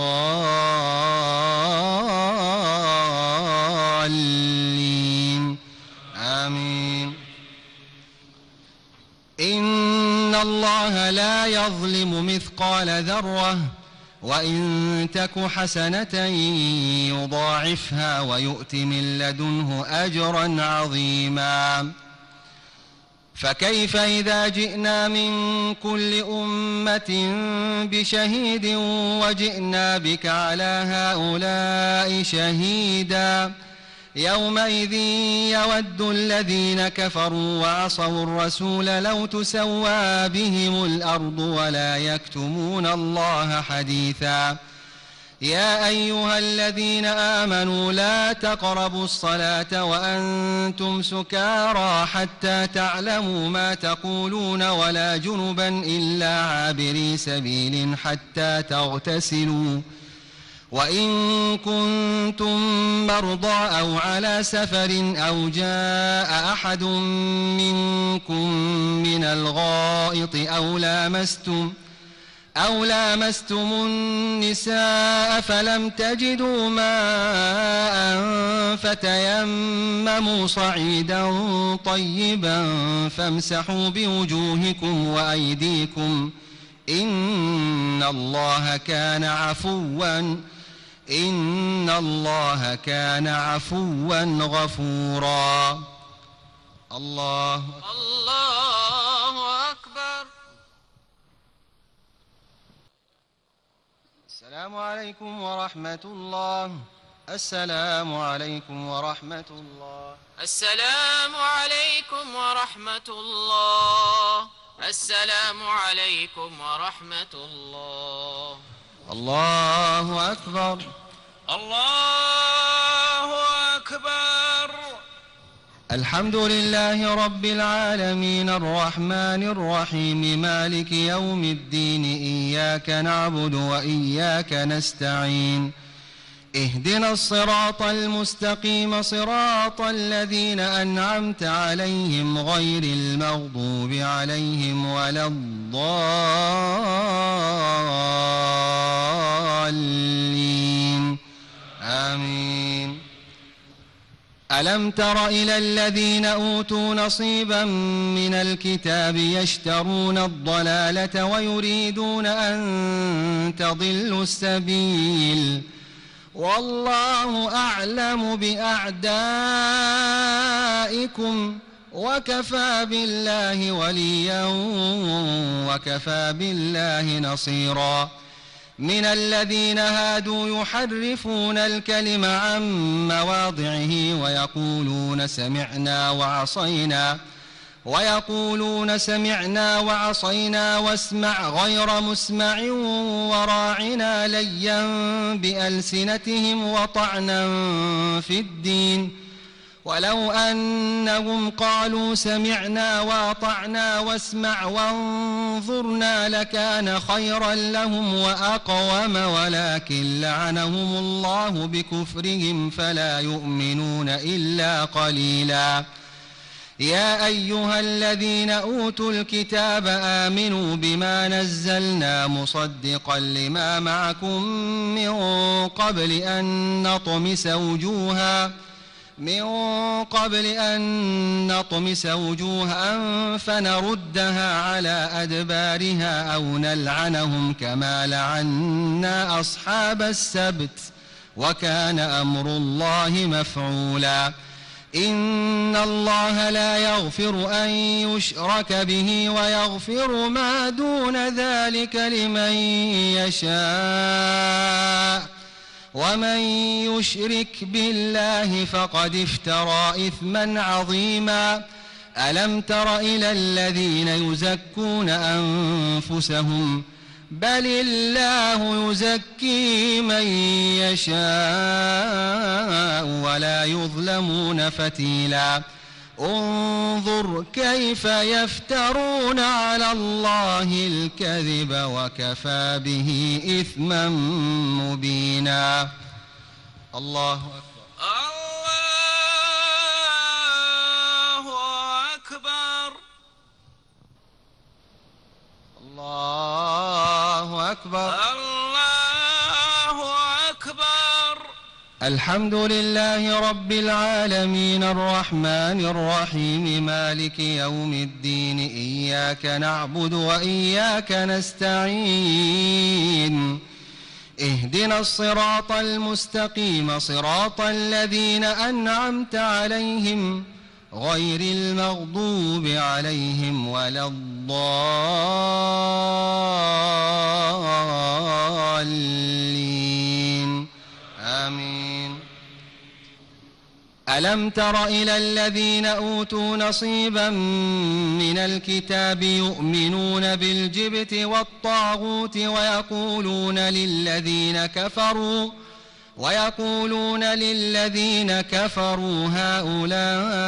الضالين آمين. إن الله لا يظلم مثقال ذرة وإن تك حسنة يضاعفها ويؤت من لدنه أجرا عظيما. فكيف إذا جئنا من كل أمة بشهيد وجئنا بك على هؤلاء شهيدا يومئذ يود الذين كفروا وعصوا الرسول لو تسوى بهم الأرض ولا يكتمون الله حديثا. يا أيها الذين آمنوا لا تقربوا الصلاة وأنتم سكارى حتى تعلموا ما تقولون ولا جنبا إلا عابري سبيل حتى تغتسلوا وإن كنتم مرضى أو على سفر أو جاء أحد منكم من الغائط أو لامستم أو لامستم النساء فلم تجدوا ماء فتيمموا صعيدا طيبا فامسحوا بوجوهكم وأيديكم إن الله كان عفوا إن الله كان عفوا غفورا. الله الله أكبر. السلام عليكم ورحمة الله. السلام عليكم ورحمة الله. السلام عليكم ورحمة الله. السلام عليكم ورحمة الله. الله أكبر. الله أكبر. الحمد لله رب العالمين الرحمن الرحيم مالك يوم الدين إياك نعبد وإياك نستعين اهدنا الصراط المستقيم صراط الذين أنعمت عليهم غير المغضوب عليهم ولا الضالين آمين. ألم تر إلى الذين أوتوا نصيبا من الكتاب يشترون الضلالة ويريدون أن تضلوا السبيل والله أعلم بأعدائكم وكفى بالله وليا وكفى بالله نصيرا. من الذين هادوا يحرفون الكلم عن مواضعه ويقولون سمعنا وعصينا ويقولون سمعنا وعصينا واسمع غير مسمع وراعنا ليا بألسنتهم وطعنا في الدين ولو أنهم قالوا سمعنا وأطعنا واسمع وانظرنا لكان خيرا لهم وأقوم ولكن لعنهم الله بكفرهم فلا يؤمنون إلا قليلا. يا أيها الذين أوتوا الكتاب آمنوا بما نزلنا مصدقا لما معكم من قبل أن نطمس وجوها من قبل أن نطمس وجوها فنردها على أدبارها أو نلعنهم كما لعنا أصحاب السبت وكان أمر الله مفعولا. إن الله لا يغفر أن يشرك به ويغفر ما دون ذلك لمن يشاء ومن يشرك بالله فقد افترى إثما عظيما. ألم تر إلى الذين يزكون أنفسهم بل الله يزكي من يشاء ولا يظلمون فتيلا. انظر كيف يفترون على الله الكذب وكفى به إثما مبينا. الله أكبر. الله أكبر. الله أكبر. الله أكبر. الحمد لله رب العالمين الرحمن الرحيم مالك يوم الدين إياك نعبد وإياك نستعين اهدنا الصراط المستقيم صراط الذين أنعمت عليهم غير المغضوب عليهم ولا الضالين آمين. ألم تر إلى الذين أوتوا نصيبا من الكتاب يؤمنون بالجبت والطاغوت ويقولون للذين كفروا ويقولون للذين كفروا هؤلاء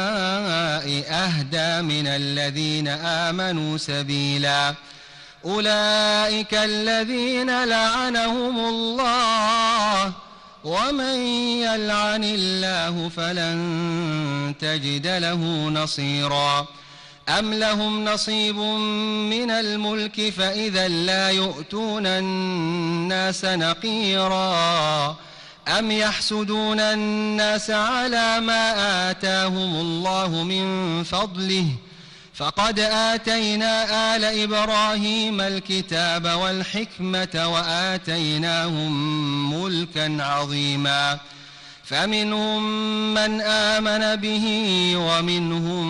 أهدى من الذين آمنوا سبيلا أولئك الذين لعنهم الله ومن يلعن الله فلن تجد له نصيرا أم لهم نصيب من الملك فإذا لا يؤتون الناس نقيرا أم يحسدون الناس على ما آتاهم الله من فضله فقد آتينا آل إبراهيم الكتاب والحكمة وآتيناهم ملكا عظيما فمنهم من آمن به ومنهم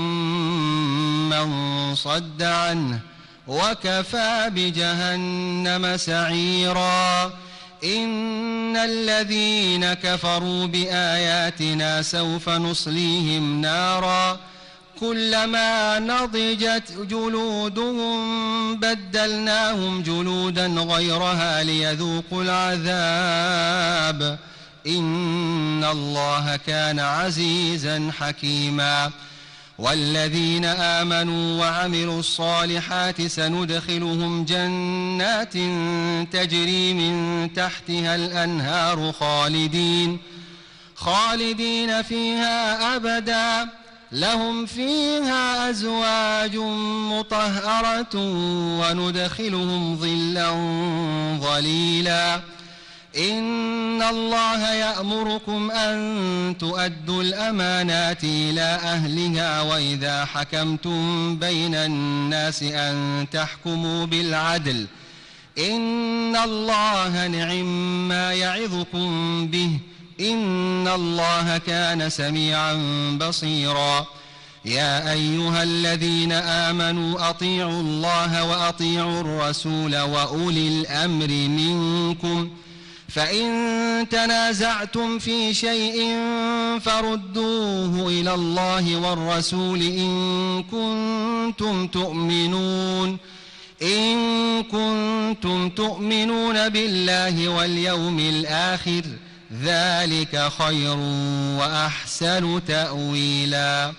من صد عنه وكفى بجهنم سعيرا إن الذين كفروا بآياتنا سوف نصليهم نارا كلما نضجت جلودهم بدلناهم جلودا غيرها ليذوقوا العذاب إن الله كان عزيزا حكيما والذين آمنوا وعملوا الصالحات سندخلهم جنات تجري من تحتها الأنهار خالدين خالدين فيها أبدا لهم فيها أزواج مطهرة وندخلهم ظلا ظليلا إن الله يأمركم أن تؤدوا الأمانات إلى أهلها وإذا حكمتم بين الناس أن تحكموا بالعدل إن الله نعم ما يعظكم به إن الله كان سميعا بصيرا يا أيها الذين آمنوا أطيعوا الله وأطيعوا الرسول وأولي الأمر منكم فإن تنازعتم في شيء فردوه إلى الله والرسول إن كنتم تؤمنون إن كنتم تؤمنون بالله واليوم الآخر ذلك خير وأحسن تأويلا.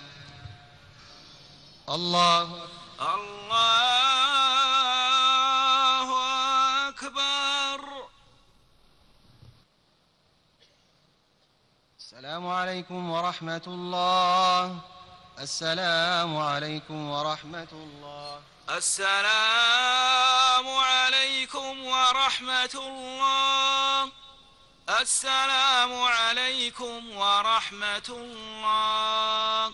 الله الله أكبر. السلام عليكم ورحمة الله. السلام عليكم ورحمة الله. السلام عليكم ورحمة الله. السلام عليكم ورحمة الله.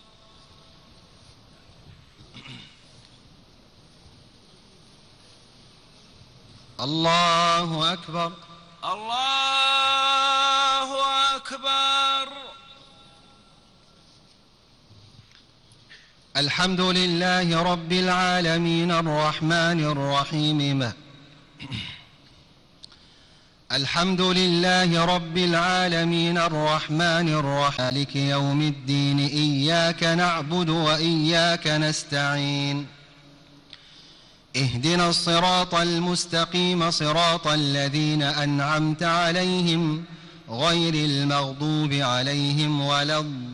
الله أكبر. الله أكبر. الحمد لله رب العالمين الرحمن الرحيم ما الحمد لله رب العالمين الرحمن الرحيم مالك يوم الدين إياك نعبد وإياك نستعين اهدنا الصراط المستقيم صراط الذين أنعمت عليهم غير المغضوب عليهم ولا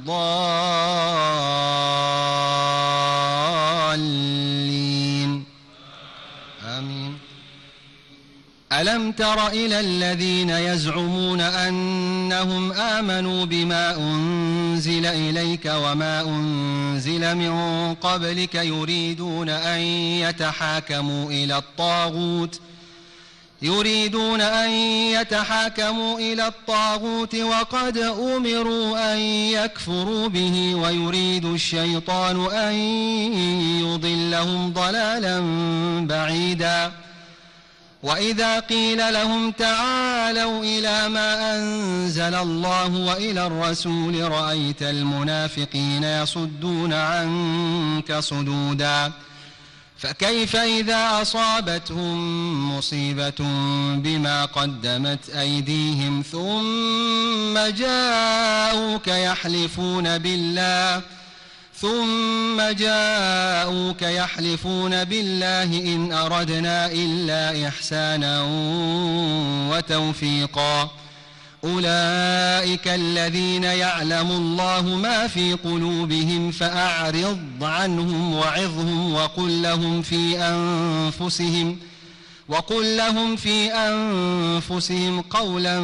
الضالين آمين. ألم تر إلى الذين يزعمون أنهم آمنوا بما أنزل إليك وما أنزل من قبلك يريدون أن يتحاكموا إلى الطاغوت يريدون أن يتحاكموا إلى الطاغوت وقد أمروا أن يكفروا به ويريد الشيطان أن يضلهم ضلالا بعيدا وإذا قيل لهم تعالوا إلى ما أنزل الله وإلى الرسول رأيت المنافقين يصدون عنك صدودا فكيف إذا أصابتهم مصيبة بما قدمت أيديهم ثم جاءوك يحلفون بالله ثم جاءوك يحلفون بالله إن أردنا إلا إحسانا وتوفيقا أولئك الذين يعلم الله ما في قلوبهم فأعرض عنهم وعظهم وقل لهم في أنفسهم وقل لهم في أنفسهم قولا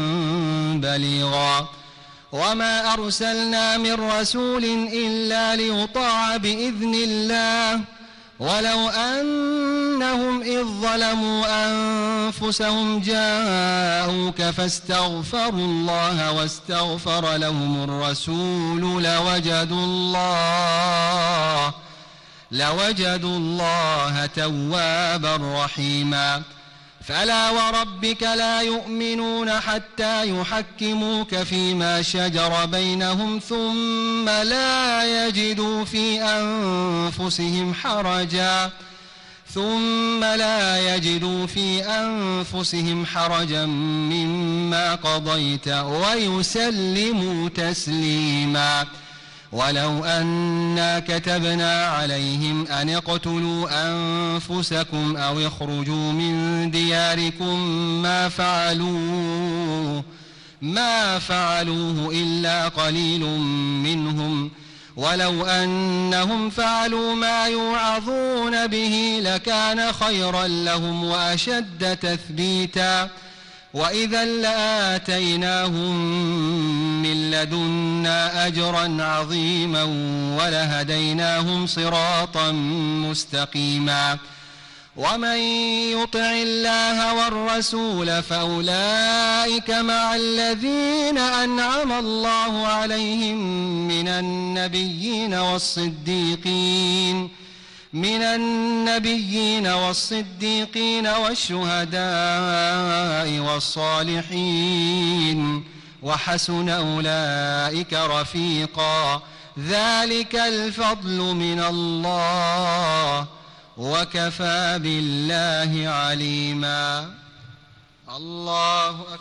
بليغا وما أرسلنا من رسول إلا ليطاع بإذن الله ولو أنهم إذ ظلموا أنفسهم جاءوك فاستغفروا الله واستغفر لهم الرسول لوجدوا الله لوجدوا الله توابا رحيما فلا وربك لا يؤمنون حتى يحكموك فيما شجر بينهم ثم لا يجدوا في أنفسهم حرجا ثم لا يجدوا في أنفسهم حرجا مما قضيت ويسلموا تسليما ولو أنا كتبنا عليهم أن اقتلوا أنفسكم أو اخرجوا من دياركم ما فعلوه ما فعلوه إلا قليل منهم ولو أنهم فعلوا ما يوعظون به لكان خيرا لهم وأشد تثبيتا وإذا لآتيناهم من لدنا أجرا عظيما ولهديناهم صراطا مستقيما ومن يطع الله والرسول فأولئك مع الذين أنعم الله عليهم من النبيين والصديقين من النبيين والصديقين والشهداء والصالحين وحسن أولئك رفيقا ذلك الفضل من الله وكفى بالله عليما الله أكبر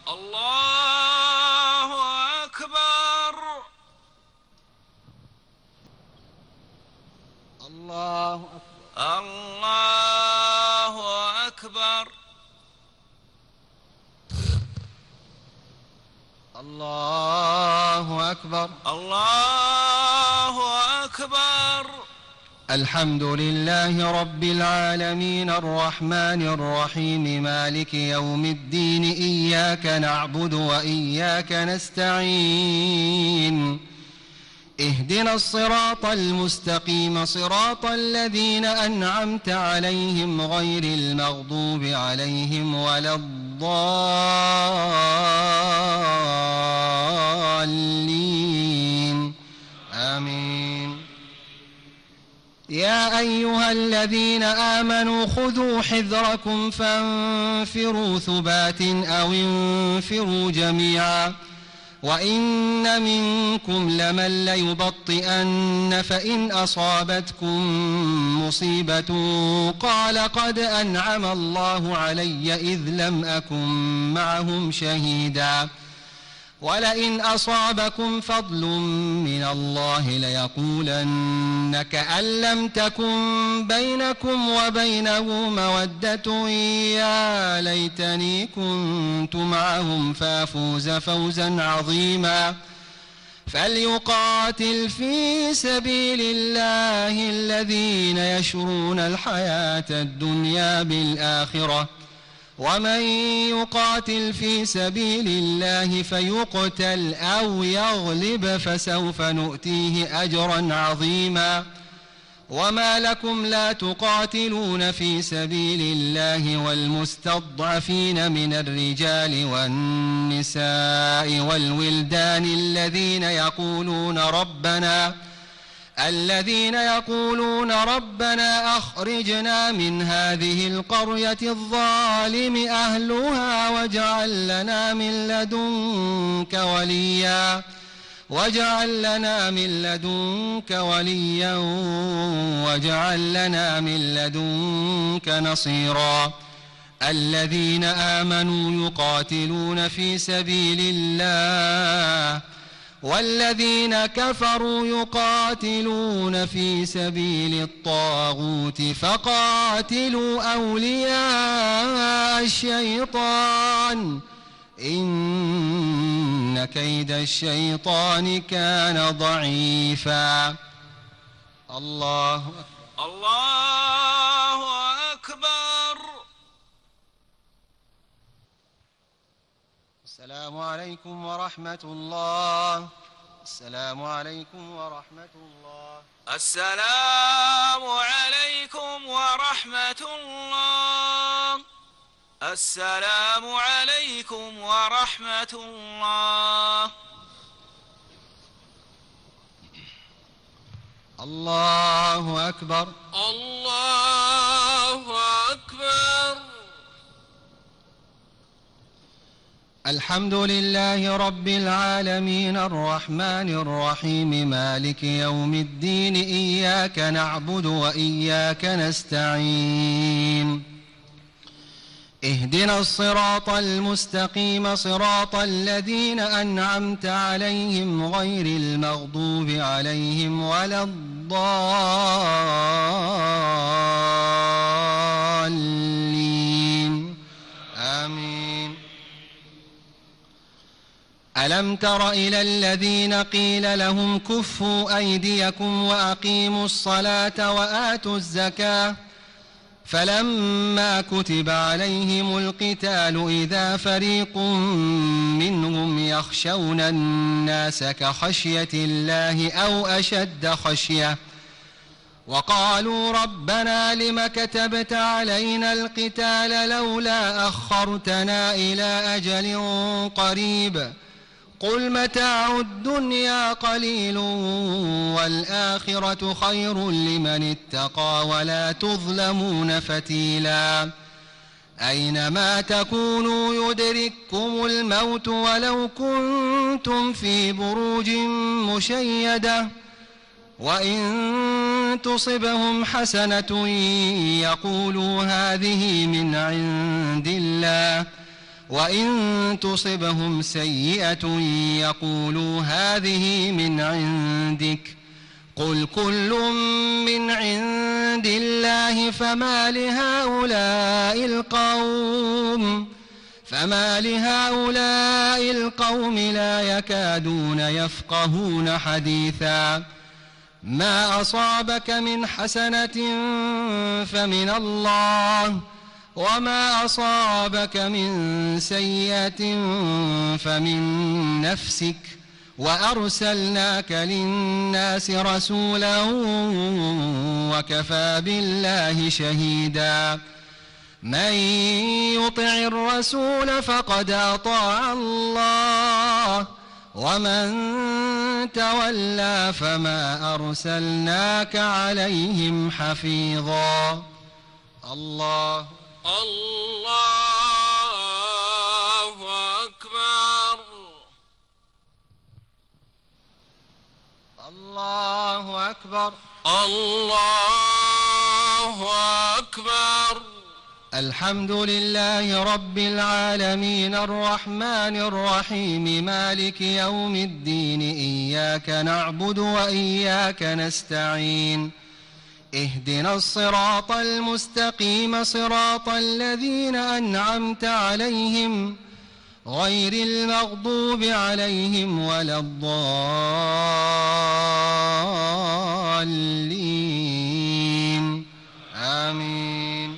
الله أكبر الله أكبر الله أكبر الله أكبر الله أكبر الحمد لله رب العالمين الرحمن الرحيم مالك يوم الدين إياك نعبد وإياك نستعين اهدنا الصراط المستقيم صراط الذين أنعمت عليهم غير المغضوب عليهم ولا الضالين آمين يا أيها الذين آمنوا خذوا حذركم فانفروا ثبات أو انفروا جميعا وإن منكم لمن ليبطئن فإن أصابتكم مصيبة قال قد أنعم الله علي إذ لم أكن معهم شهيدا ولئن أصابكم فضل من الله ليقولن كأن لم تكن بينكم وبينه مودة يا ليتني كنت معهم فافوز فوزا عظيما فليقاتل في سبيل الله الذين يشرون الحياة الدنيا بالآخرة ومن يقاتل في سبيل الله فيقتل أو يغلب فسوف نؤتيه أجرا عظيما وما لكم لا تقاتلون في سبيل الله والمستضعفين من الرجال والنساء والولدان الذين يقولون ربنا الذين يقولون ربنا أخرجنا من هذه القرية الظالم أهلها واجعل لنا من لدنك وليا واجعل لنا من لدنك وليا واجعل لنا من لدنك نصيرا الذين آمنوا يقاتلون في سبيل الله والذين كفروا يقاتلون في سبيل الطاغوت فقاتلوا أولياء الشيطان إن كيد الشيطان كان ضعيفا. الله أكبر. الله أكبر. السلام عليكم ورحمة الله. السلام عليكم ورحمة الله. السلام عليكم ورحمة الله. السلام عليكم ورحمة الله. الله أكبر. الله أكبر. الحمد لله رب العالمين الرحمن الرحيم مالك يوم الدين إياك نعبد وإياك نستعين اهدنا الصراط المستقيم صراط الذين أنعمت عليهم غير المغضوب عليهم ولا الضالين آمين. ألم تر إلى الذين قيل لهم كفوا أيديكم وأقيموا الصلاة وآتوا الزكاة فلما كتب عليهم القتال إذا فريق منهم يخشون الناس كخشية الله أو أشد خشية وقالوا ربنا لم كتبت علينا القتال لولا أخرتنا إلى أجل قريب قل متاع الدنيا قليل والآخرة خير لمن اتقى ولا تظلمون فتيلا أينما تكونوا يدرككم الموت ولو كنتم في بروج مشيدة وإن تصبهم حسنة يقولوا هذه من عند الله وإن تصبهم سيئة يقولوا هذه من عندك قل كل من عند الله فما لهؤلاء القوم فما لهؤلاء القوم لا يكادون يفقهون حديثا ما أصابك من حسنة فمن الله وما أصابك من سيئة فمن نفسك وأرسلناك للناس رسولا وكفى بالله شهيدا من يطع الرسول فقد أطاع الله ومن تولى فما أرسلناك عليهم حفيظا. الله الله أكبر. الله أكبر. الله أكبر. الحمد لله رب العالمين الرحمن الرحيم مالك يوم الدين إياك نعبد وإياك نستعين اهدنا الصراط المستقيم صراط الذين أنعمت عليهم غير المغضوب عليهم ولا الضالين آمين.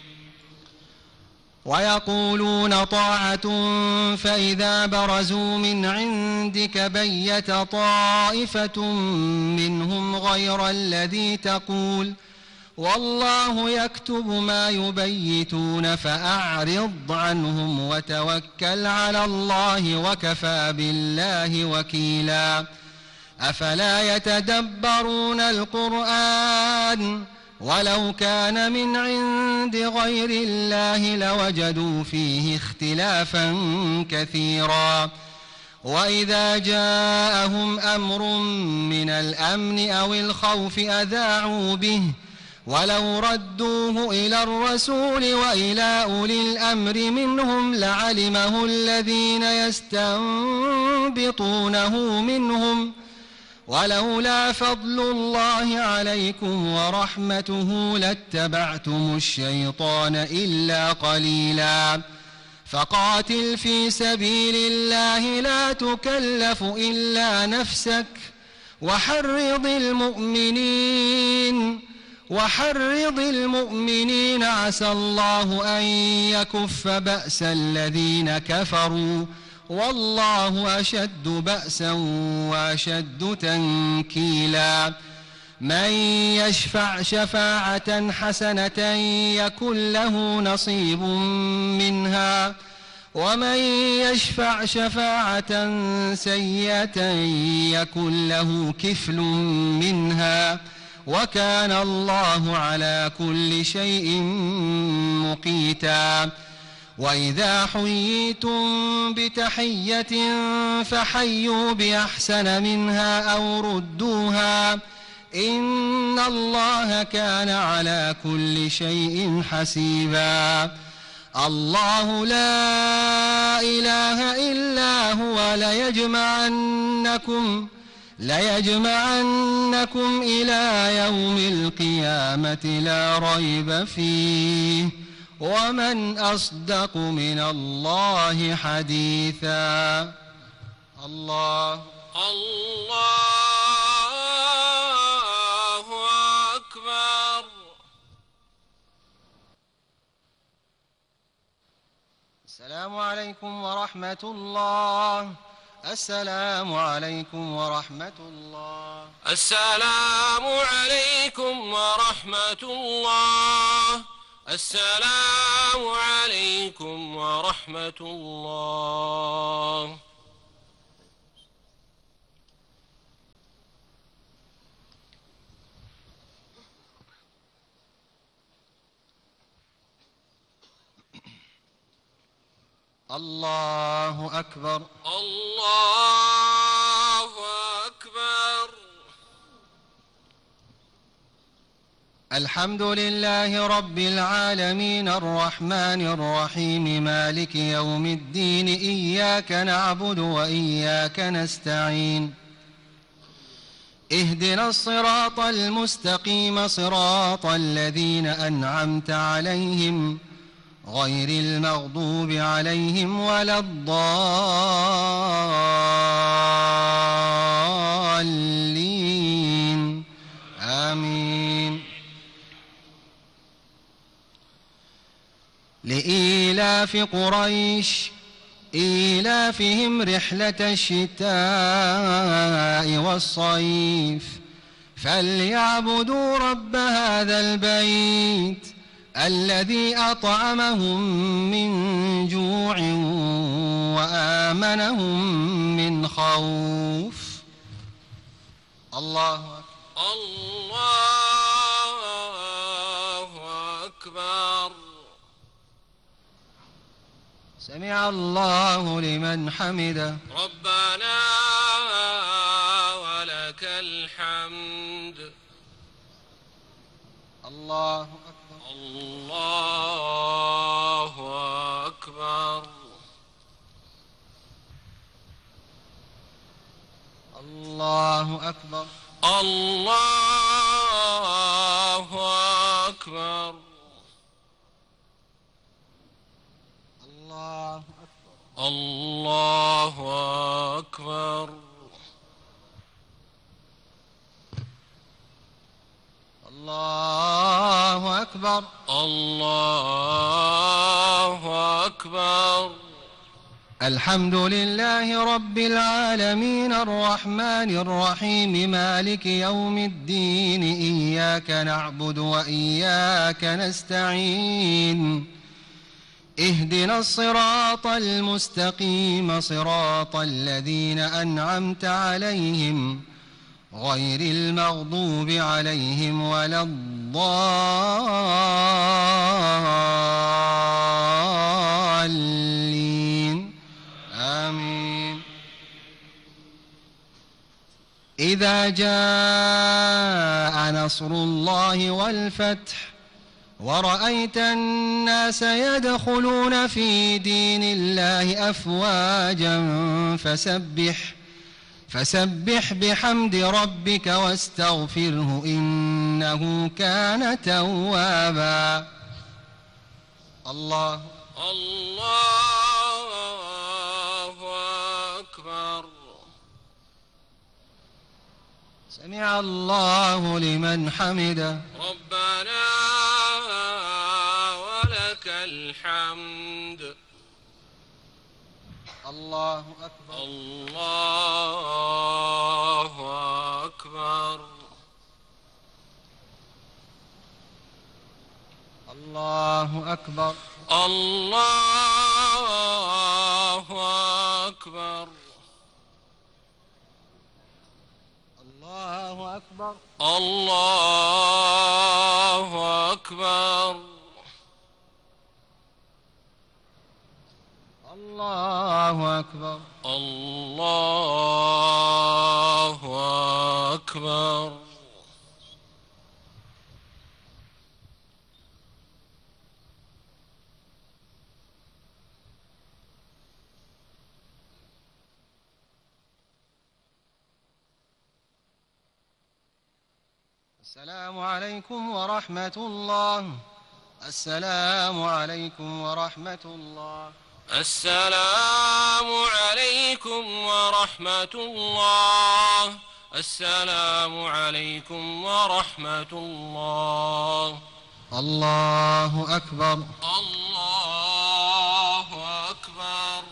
ويقولون طاعة فإذا برزوا من عندك بيت طائفة منهم غير الذي تقول والله يكتب ما يبيتون فأعرض عنهم وتوكل على الله وكفى بالله وكيلا أفلا يتدبرون القرآن ولو كان من عند غير الله لوجدوا فيه اختلافا كثيرا وإذا جاءهم أمر من الأمن أو الخوف أذاعوا به ولو ردوه إلى الرسول وإلى أولي الأمر منهم لعلمه الذين يستنبطونه منهم ولولا فضل الله عليكم ورحمته لاتبعتم الشيطان إلا قليلا فقاتل في سبيل الله لا تكلف إلا نفسك وحرض المؤمنين وحرض المؤمنين عسى الله أن يكف بأس الذين كفروا والله أشد بأسا وأشد تنكيلا من يشفع شفاعة حسنة يكن له نصيب منها ومن يشفع شفاعة سيئة يكن له كفل منها وكان الله على كل شيء مقيتا وإذا حييتم بتحية فحيوا بأحسن منها أو ردوها إن الله كان على كل شيء حسيبا الله لا إله إلا هو ليجمعنكم ليجمعنكم إلى يوم القيامة لا ريب فيه ومن أصدق من الله حديثا الله الله أكبر. السلام عليكم ورحمة الله. السلام عليكم ورحمة الله. السلام عليكم ورحمة الله. السلام عليكم ورحمة الله. الله أكبر. الله أكبر. الحمد لله رب العالمين الرحمن الرحيم مالك يوم الدين إياك نعبد وإياك نستعين اهدنا الصراط المستقيم صراط الذين أنعمت عليهم غير المغضوب عليهم ولا الضالين آمين. لإيلاف قريش إيلافهم رحلة الشتاء والصيف فليعبدوا رب هذا البيت الذي أطعمهم من جوع وآمنهم من خوف. الله أكبر. الله أكبر. سمع الله لمن حمده. ربنا ولك الحمد. الله أكبر. الله أكبر. الله أكبر. الله أكبر. الله أكبر. الله أكبر. الله أكبر. الله أكبر. الحمد لله رب العالمين الرحمن الرحيم مالك يوم الدين إياك نعبد وإياك نستعين اهدنا الصراط المستقيم صراط الذين أنعمت عليهم غير المغضوب عليهم ولا الضالين آمين. إذا جاء نصر الله والفتح ورأيت الناس يدخلون في دين الله أفواجا فسبح فسبح بحمد ربك واستغفره إنه كان توابا. الله الله أكبر. سمع الله لمن حمده. ربنا ولك الحمد. الله أكبر. الله أكبر. الله أكبر. الله أكبر. الله أكبر. الله أكبر. الله أكبر. الله أكبر. السلام عليكم ورحمة الله. السلام عليكم ورحمة الله. السلام عليكم ورحمة الله. السلام عليكم ورحمة الله. الله أكبر. الله أكبر.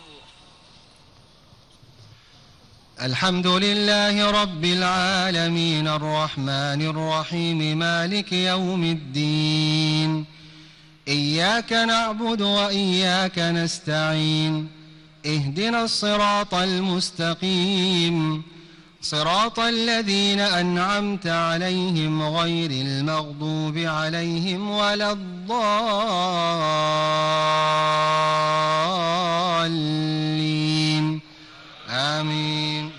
الحمد لله رب العالمين الرحمن الرحيم مالك يوم الدين إياك نعبد وإياك نستعين اهدنا الصراط المستقيم صراط الذين أنعمت عليهم غير المغضوب عليهم ولا الضالين آمين.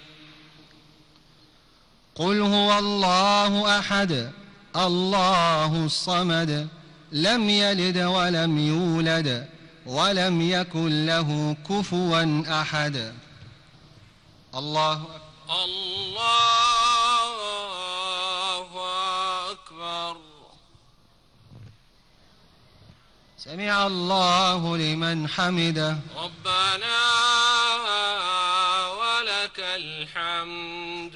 قل هو الله أحد الله الصمد لم يلد ولم يولد ولم يكن له كفوا أحد. الله أكبر. الله أكبر. سمع الله لمن حمده. ربنا ولك الحمد.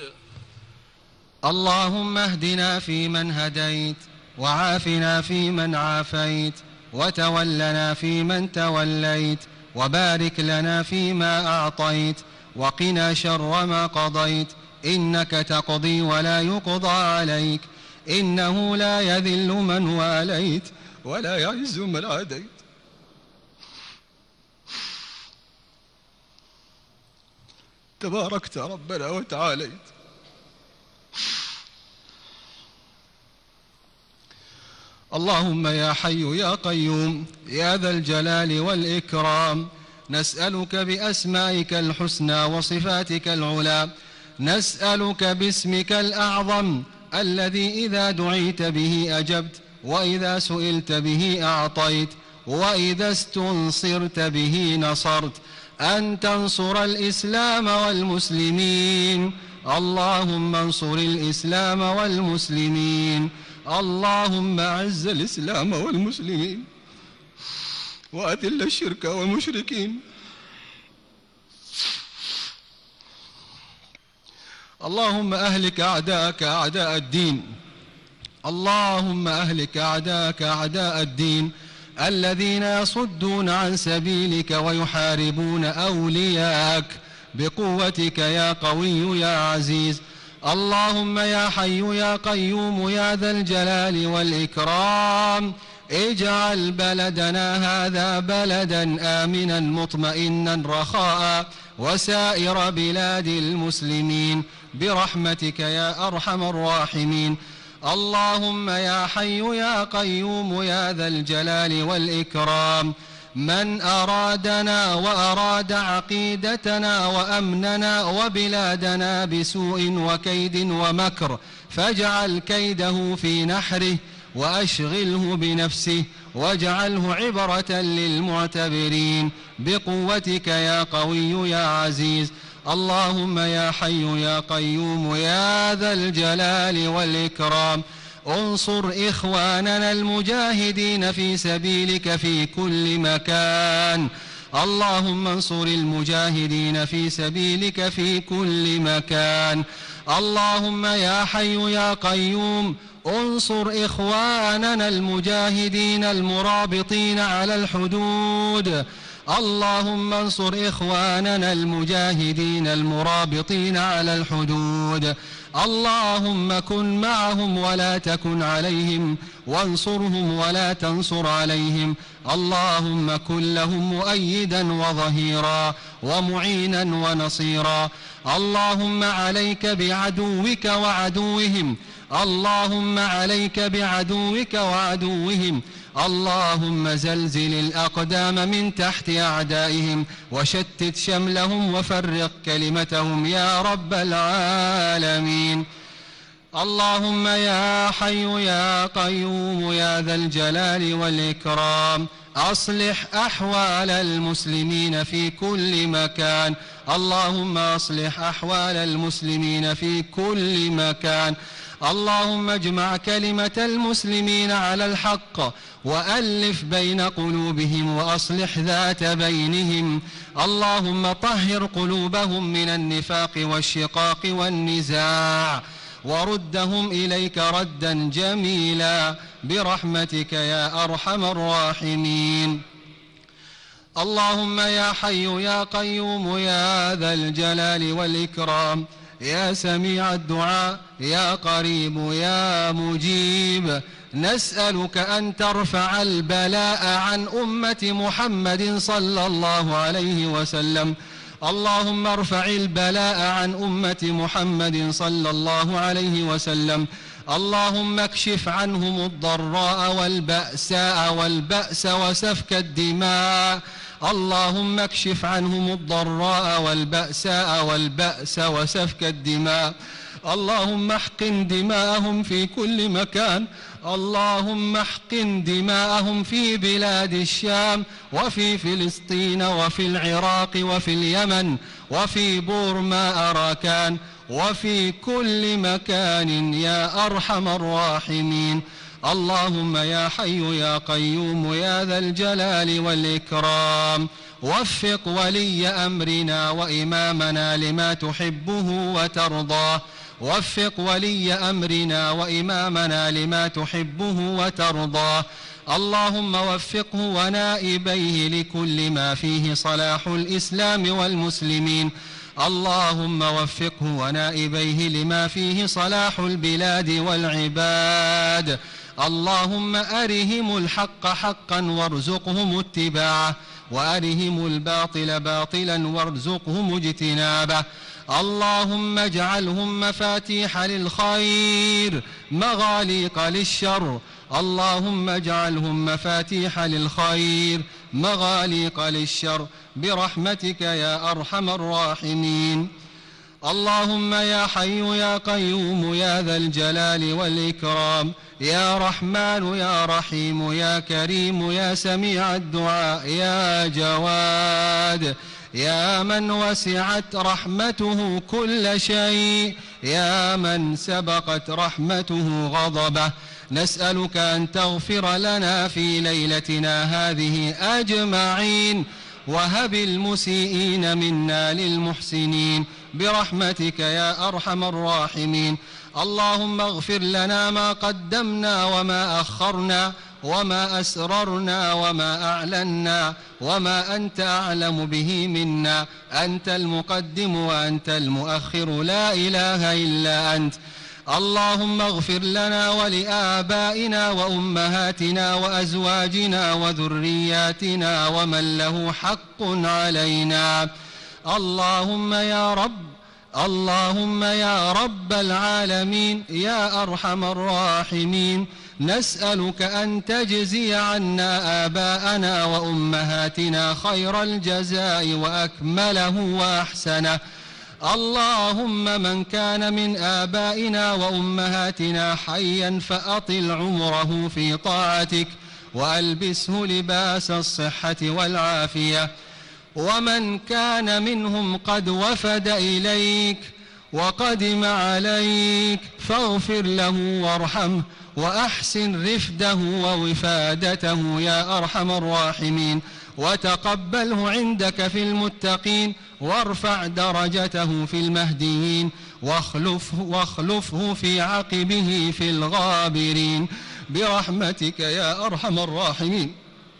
اللهم اهدنا فيمن هديت وعافنا فيمن عافيت وتولنا فيمن توليت وبارك لنا فيما أعطيت وقنا شر ما قضيت إنك تقضي ولا يقضى عليك إنه لا يذل من واليت ولا يعز من عاديت. تباركت ربنا وتعاليت. اللهم يا حي يا قيوم يا ذا الجلال والإكرام نسألك بأسمائك الحسنى وصفاتك العلى نسألك باسمك الأعظم الذي إذا دعيت به أجبت وإذا سئلت به أعطيت وإذا استنصرت به نصرت أن تنصر الإسلام والمسلمين. اللهم انصر الإسلام والمسلمين. اللهم أعز الإسلام والمسلمين وأذل الشرك والمشركين. اللهم أهلك أعداءك أعداء الدين. اللهم أهلك أعداءك أعداء الدين الذين يصدون عن سبيلك ويحاربون أولياءك بقوتك يا قوي يا عزيز. اللهم يا حي يا قيوم يا ذا الجلال والإكرام اجعل بلدنا هذا بلدا آمنا مطمئنا رخاء وسائر بلاد المسلمين برحمتك يا أرحم الراحمين. اللهم يا حي يا قيوم يا ذا الجلال والإكرام، من أرادنا وأراد عقيدتنا وأمننا وبلادنا بسوء وكيد ومكر فاجعل كيده في نحره وأشغله بنفسه واجعله عبرة للمعتبرين برحمتك يا قوي يا عزيز. اللهم يا حي يا قيوم يا ذا الجلال والإكرام، انصر إخواننا المجاهدين في سبيلك في كل مكان. اللهم انصر المجاهدين في سبيلك في كل مكان. اللهم يا حي يا قيوم انصر إخواننا المجاهدين المرابطين على الحدود. اللهم انصر إخواننا المجاهدين المرابطين على الحدود. اللهم كن معهم ولا تكن عليهم، وانصرهم ولا تنصر عليهم. اللهم كن لهم مؤيدا وظهيرا ومعينا ونصيرا. اللهم عليك بعدوك وعدوهم، اللهم عليك بعدوك وعدوهم. اللهم زلزل الأقدام من تحت أعدائهم وشتت شملهم وفرق كلمتهم يا رب العالمين. اللهم يا حي يا قيوم يا ذا الجلال والإكرام أصلح أحوال المسلمين في كل مكان. اللهم أصلح أحوال المسلمين في كل مكان. اللهم اجمع كلمة المسلمين على الحق وألف بين قلوبهم وأصلح ذات بينهم. اللهم طهر قلوبهم من النفاق والشقاق والنزاع وردهم إليك ردا جميلا برحمتك يا أرحم الراحمين. اللهم يا حي يا قيوم يا ذا الجلال والإكرام يا سميع الدعاء يا قريب يا مجيب، نسألك أن ترفع البلاء عن أمة محمد صلى الله عليه وسلم. اللهم ارفع البلاء عن أمة محمد صلى الله عليه وسلم. اللهم اكشف عنهم الضراء والبأساء والبأس وسفك الدماء. اللهم اكشف عنهم الضراء والبأساء والبأس وسفك الدماء. اللهم احقن دماءهم في كل مكان. اللهم احقن دماءهم في بلاد الشام وفي فلسطين وفي العراق وفي اليمن وفي بورما أراكان وفي كل مكان يا أرحم الراحمين. اللهم يا حي يا قيوم يا ذا الجلال والإكرام وفق ولي أمرنا وإمامنا لما تحبه وترضاه. وفق ولي أمرنا وإمامنا لما تحبه وترضاه. اللهم وفقه ونائبيه لكل ما فيه صلاح الإسلام والمسلمين. اللهم وفقه ونائبيه لما فيه صلاح البلاد والعباد. اللهم أرهم الحق حقا وارزقهم اتباعه وأرهم الباطل باطلا وارزقهم اجتنابه. اللهم اجعلهم مفاتيح للخير مغاليق للشر. اللهم اجعلهم مفاتيح للخير مغاليق للشر برحمتك يا أرحم الراحمين. اللهم يا حي يا قيوم يا ذا الجلال والإكرام يا رحمن يا رحيم يا كريم يا سميع الدعاء يا جواد يا من وسعت رحمته كل شيء يا من سبقت رحمته غضبه، نسألك أن تغفر لنا في ليلتنا هذه أجمعين وهب المسيئين منا للمحسنين برحمتك يا أرحم الراحمين. اللهم اغفر لنا ما قدمنا وما أخرنا وما أسررنا وما أعلنا وما أنت أعلم به منا. أنت المقدم وأنت المؤخر لا إله إلا أنت. اللهم اغفر لنا ولآبائنا وأمهاتنا وأزواجنا وذرياتنا ومن له حق علينا. اللهم يا رب اللهم يا رب العالمين يا أرحم الراحمين نسألك أن تجزي عنا آباءنا وأمهاتنا خير الجزاء وأكمله وأحسنه. اللهم من كان من آبائنا وأمهاتنا حيا فأطل عمره في طاعتك وألبسه لباس الصحة والعافية، ومن كان منهم قد وفد إليك وقدم عليك فاغفر له وارحمه وأحسن رفده ووفادته يا أرحم الراحمين، وتقبله عندك في المتقين وارفع درجته في المهديين واخلفه, واخلفه في عقبه في الغابرين برحمتك يا أرحم الراحمين.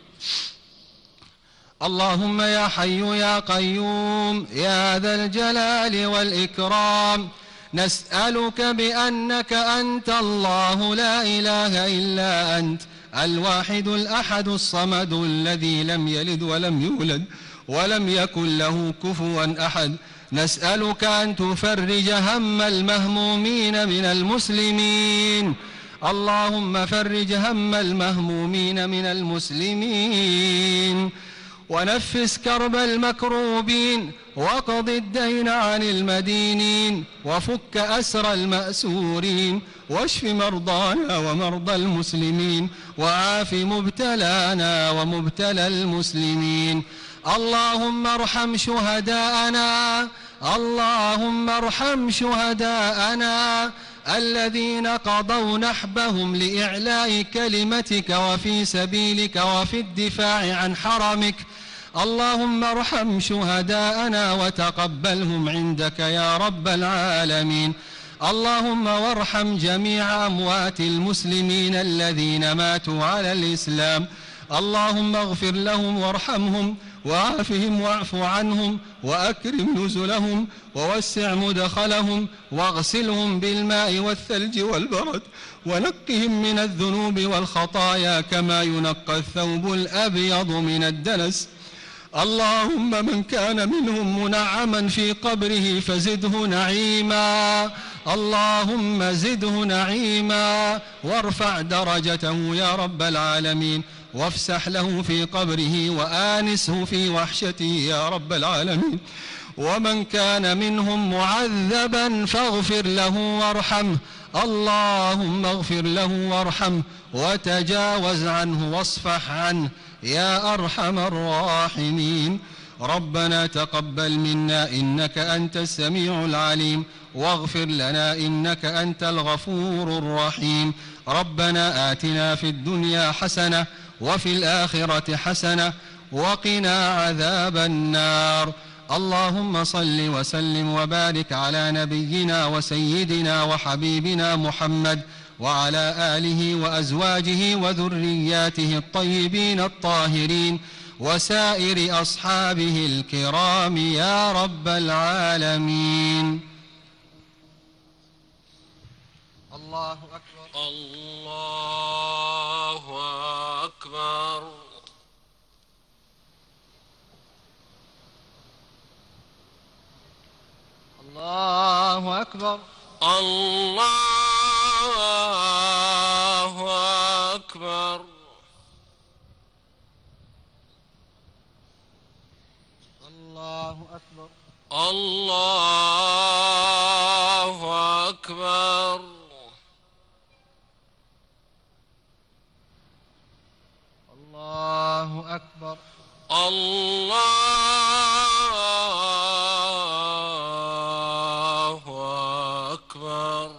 اللهم يا حي يا قيوم يا ذا الجلال والإكرام نسألك بأنك أنت الله لا إله إلا أنت الواحد الأحد الصمد الذي لم يلد ولم يولد ولم يكن له كفوا أحد، نسألك أن تفرج هم المهمومين من المسلمين. اللهم فرج هم المهمومين من المسلمين ونفس كرب المكروبين وقض الدين عن المدينين وفك أسر المأسورين واشف مرضانا ومرضى المسلمين وعاف مبتلانا ومبتلى المسلمين. اللهم ارحم شهداءنا اللهم ارحم شهداءنا الذين قضوا نحبهم لإعلاء كلمتك وفي سبيلك وفي الدفاع عن حرمك. اللهم ارحم شهداءنا وتقبلهم عندك يا رب العالمين. اللهم وارحم جميع أموات المسلمين الذين ماتوا على الإسلام. اللهم اغفر لهم وارحمهم وعافهم واعف عنهم وأكرم نزلهم ووسع مدخلهم واغسلهم بالماء والثلج والبرد ونقهم من الذنوب والخطايا كما ينقى الثوب الأبيض من الدنس. اللهم من كان منهم منعما في قبره فزده نعيما اللهم زده نعيما وارفع درجته يا رب العالمين وافسح له في قبره وآنسه في وحشته يا رب العالمين. ومن كان منهم معذبا فاغفر له وارحمه اللهم اغفر له وارحمه وتجاوز عنه واصفح عنه يا أرحم الراحمين. ربنا تقبل منا إنك أنت السميع العليم واغفر لنا إنك أنت الغفور الرحيم. ربنا آتنا في الدنيا حسنة وفي الآخرة حسنة وقنا عذاب النار. اللهم صل وسلم وبارك على نبينا وسيدنا وحبيبنا محمد وعلى آله وأزواجه وذرياته الطيبين الطاهرين وسائر أصحابه الكرام يا رب العالمين. الله أكبر الله أكبر الله أكبر الله أكبر الله أكبر الله أكبر الله أكبر الله أكبر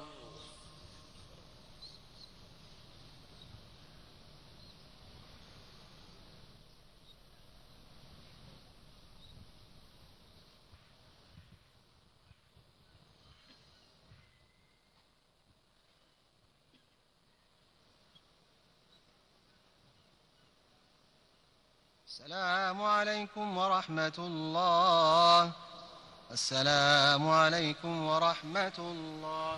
السلام عليكم ورحمة الله. السلام عليكم ورحمة الله.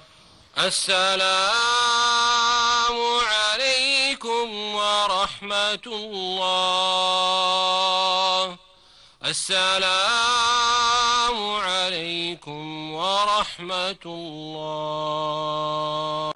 السلام عليكم ورحمة الله. السلام عليكم ورحمة الله.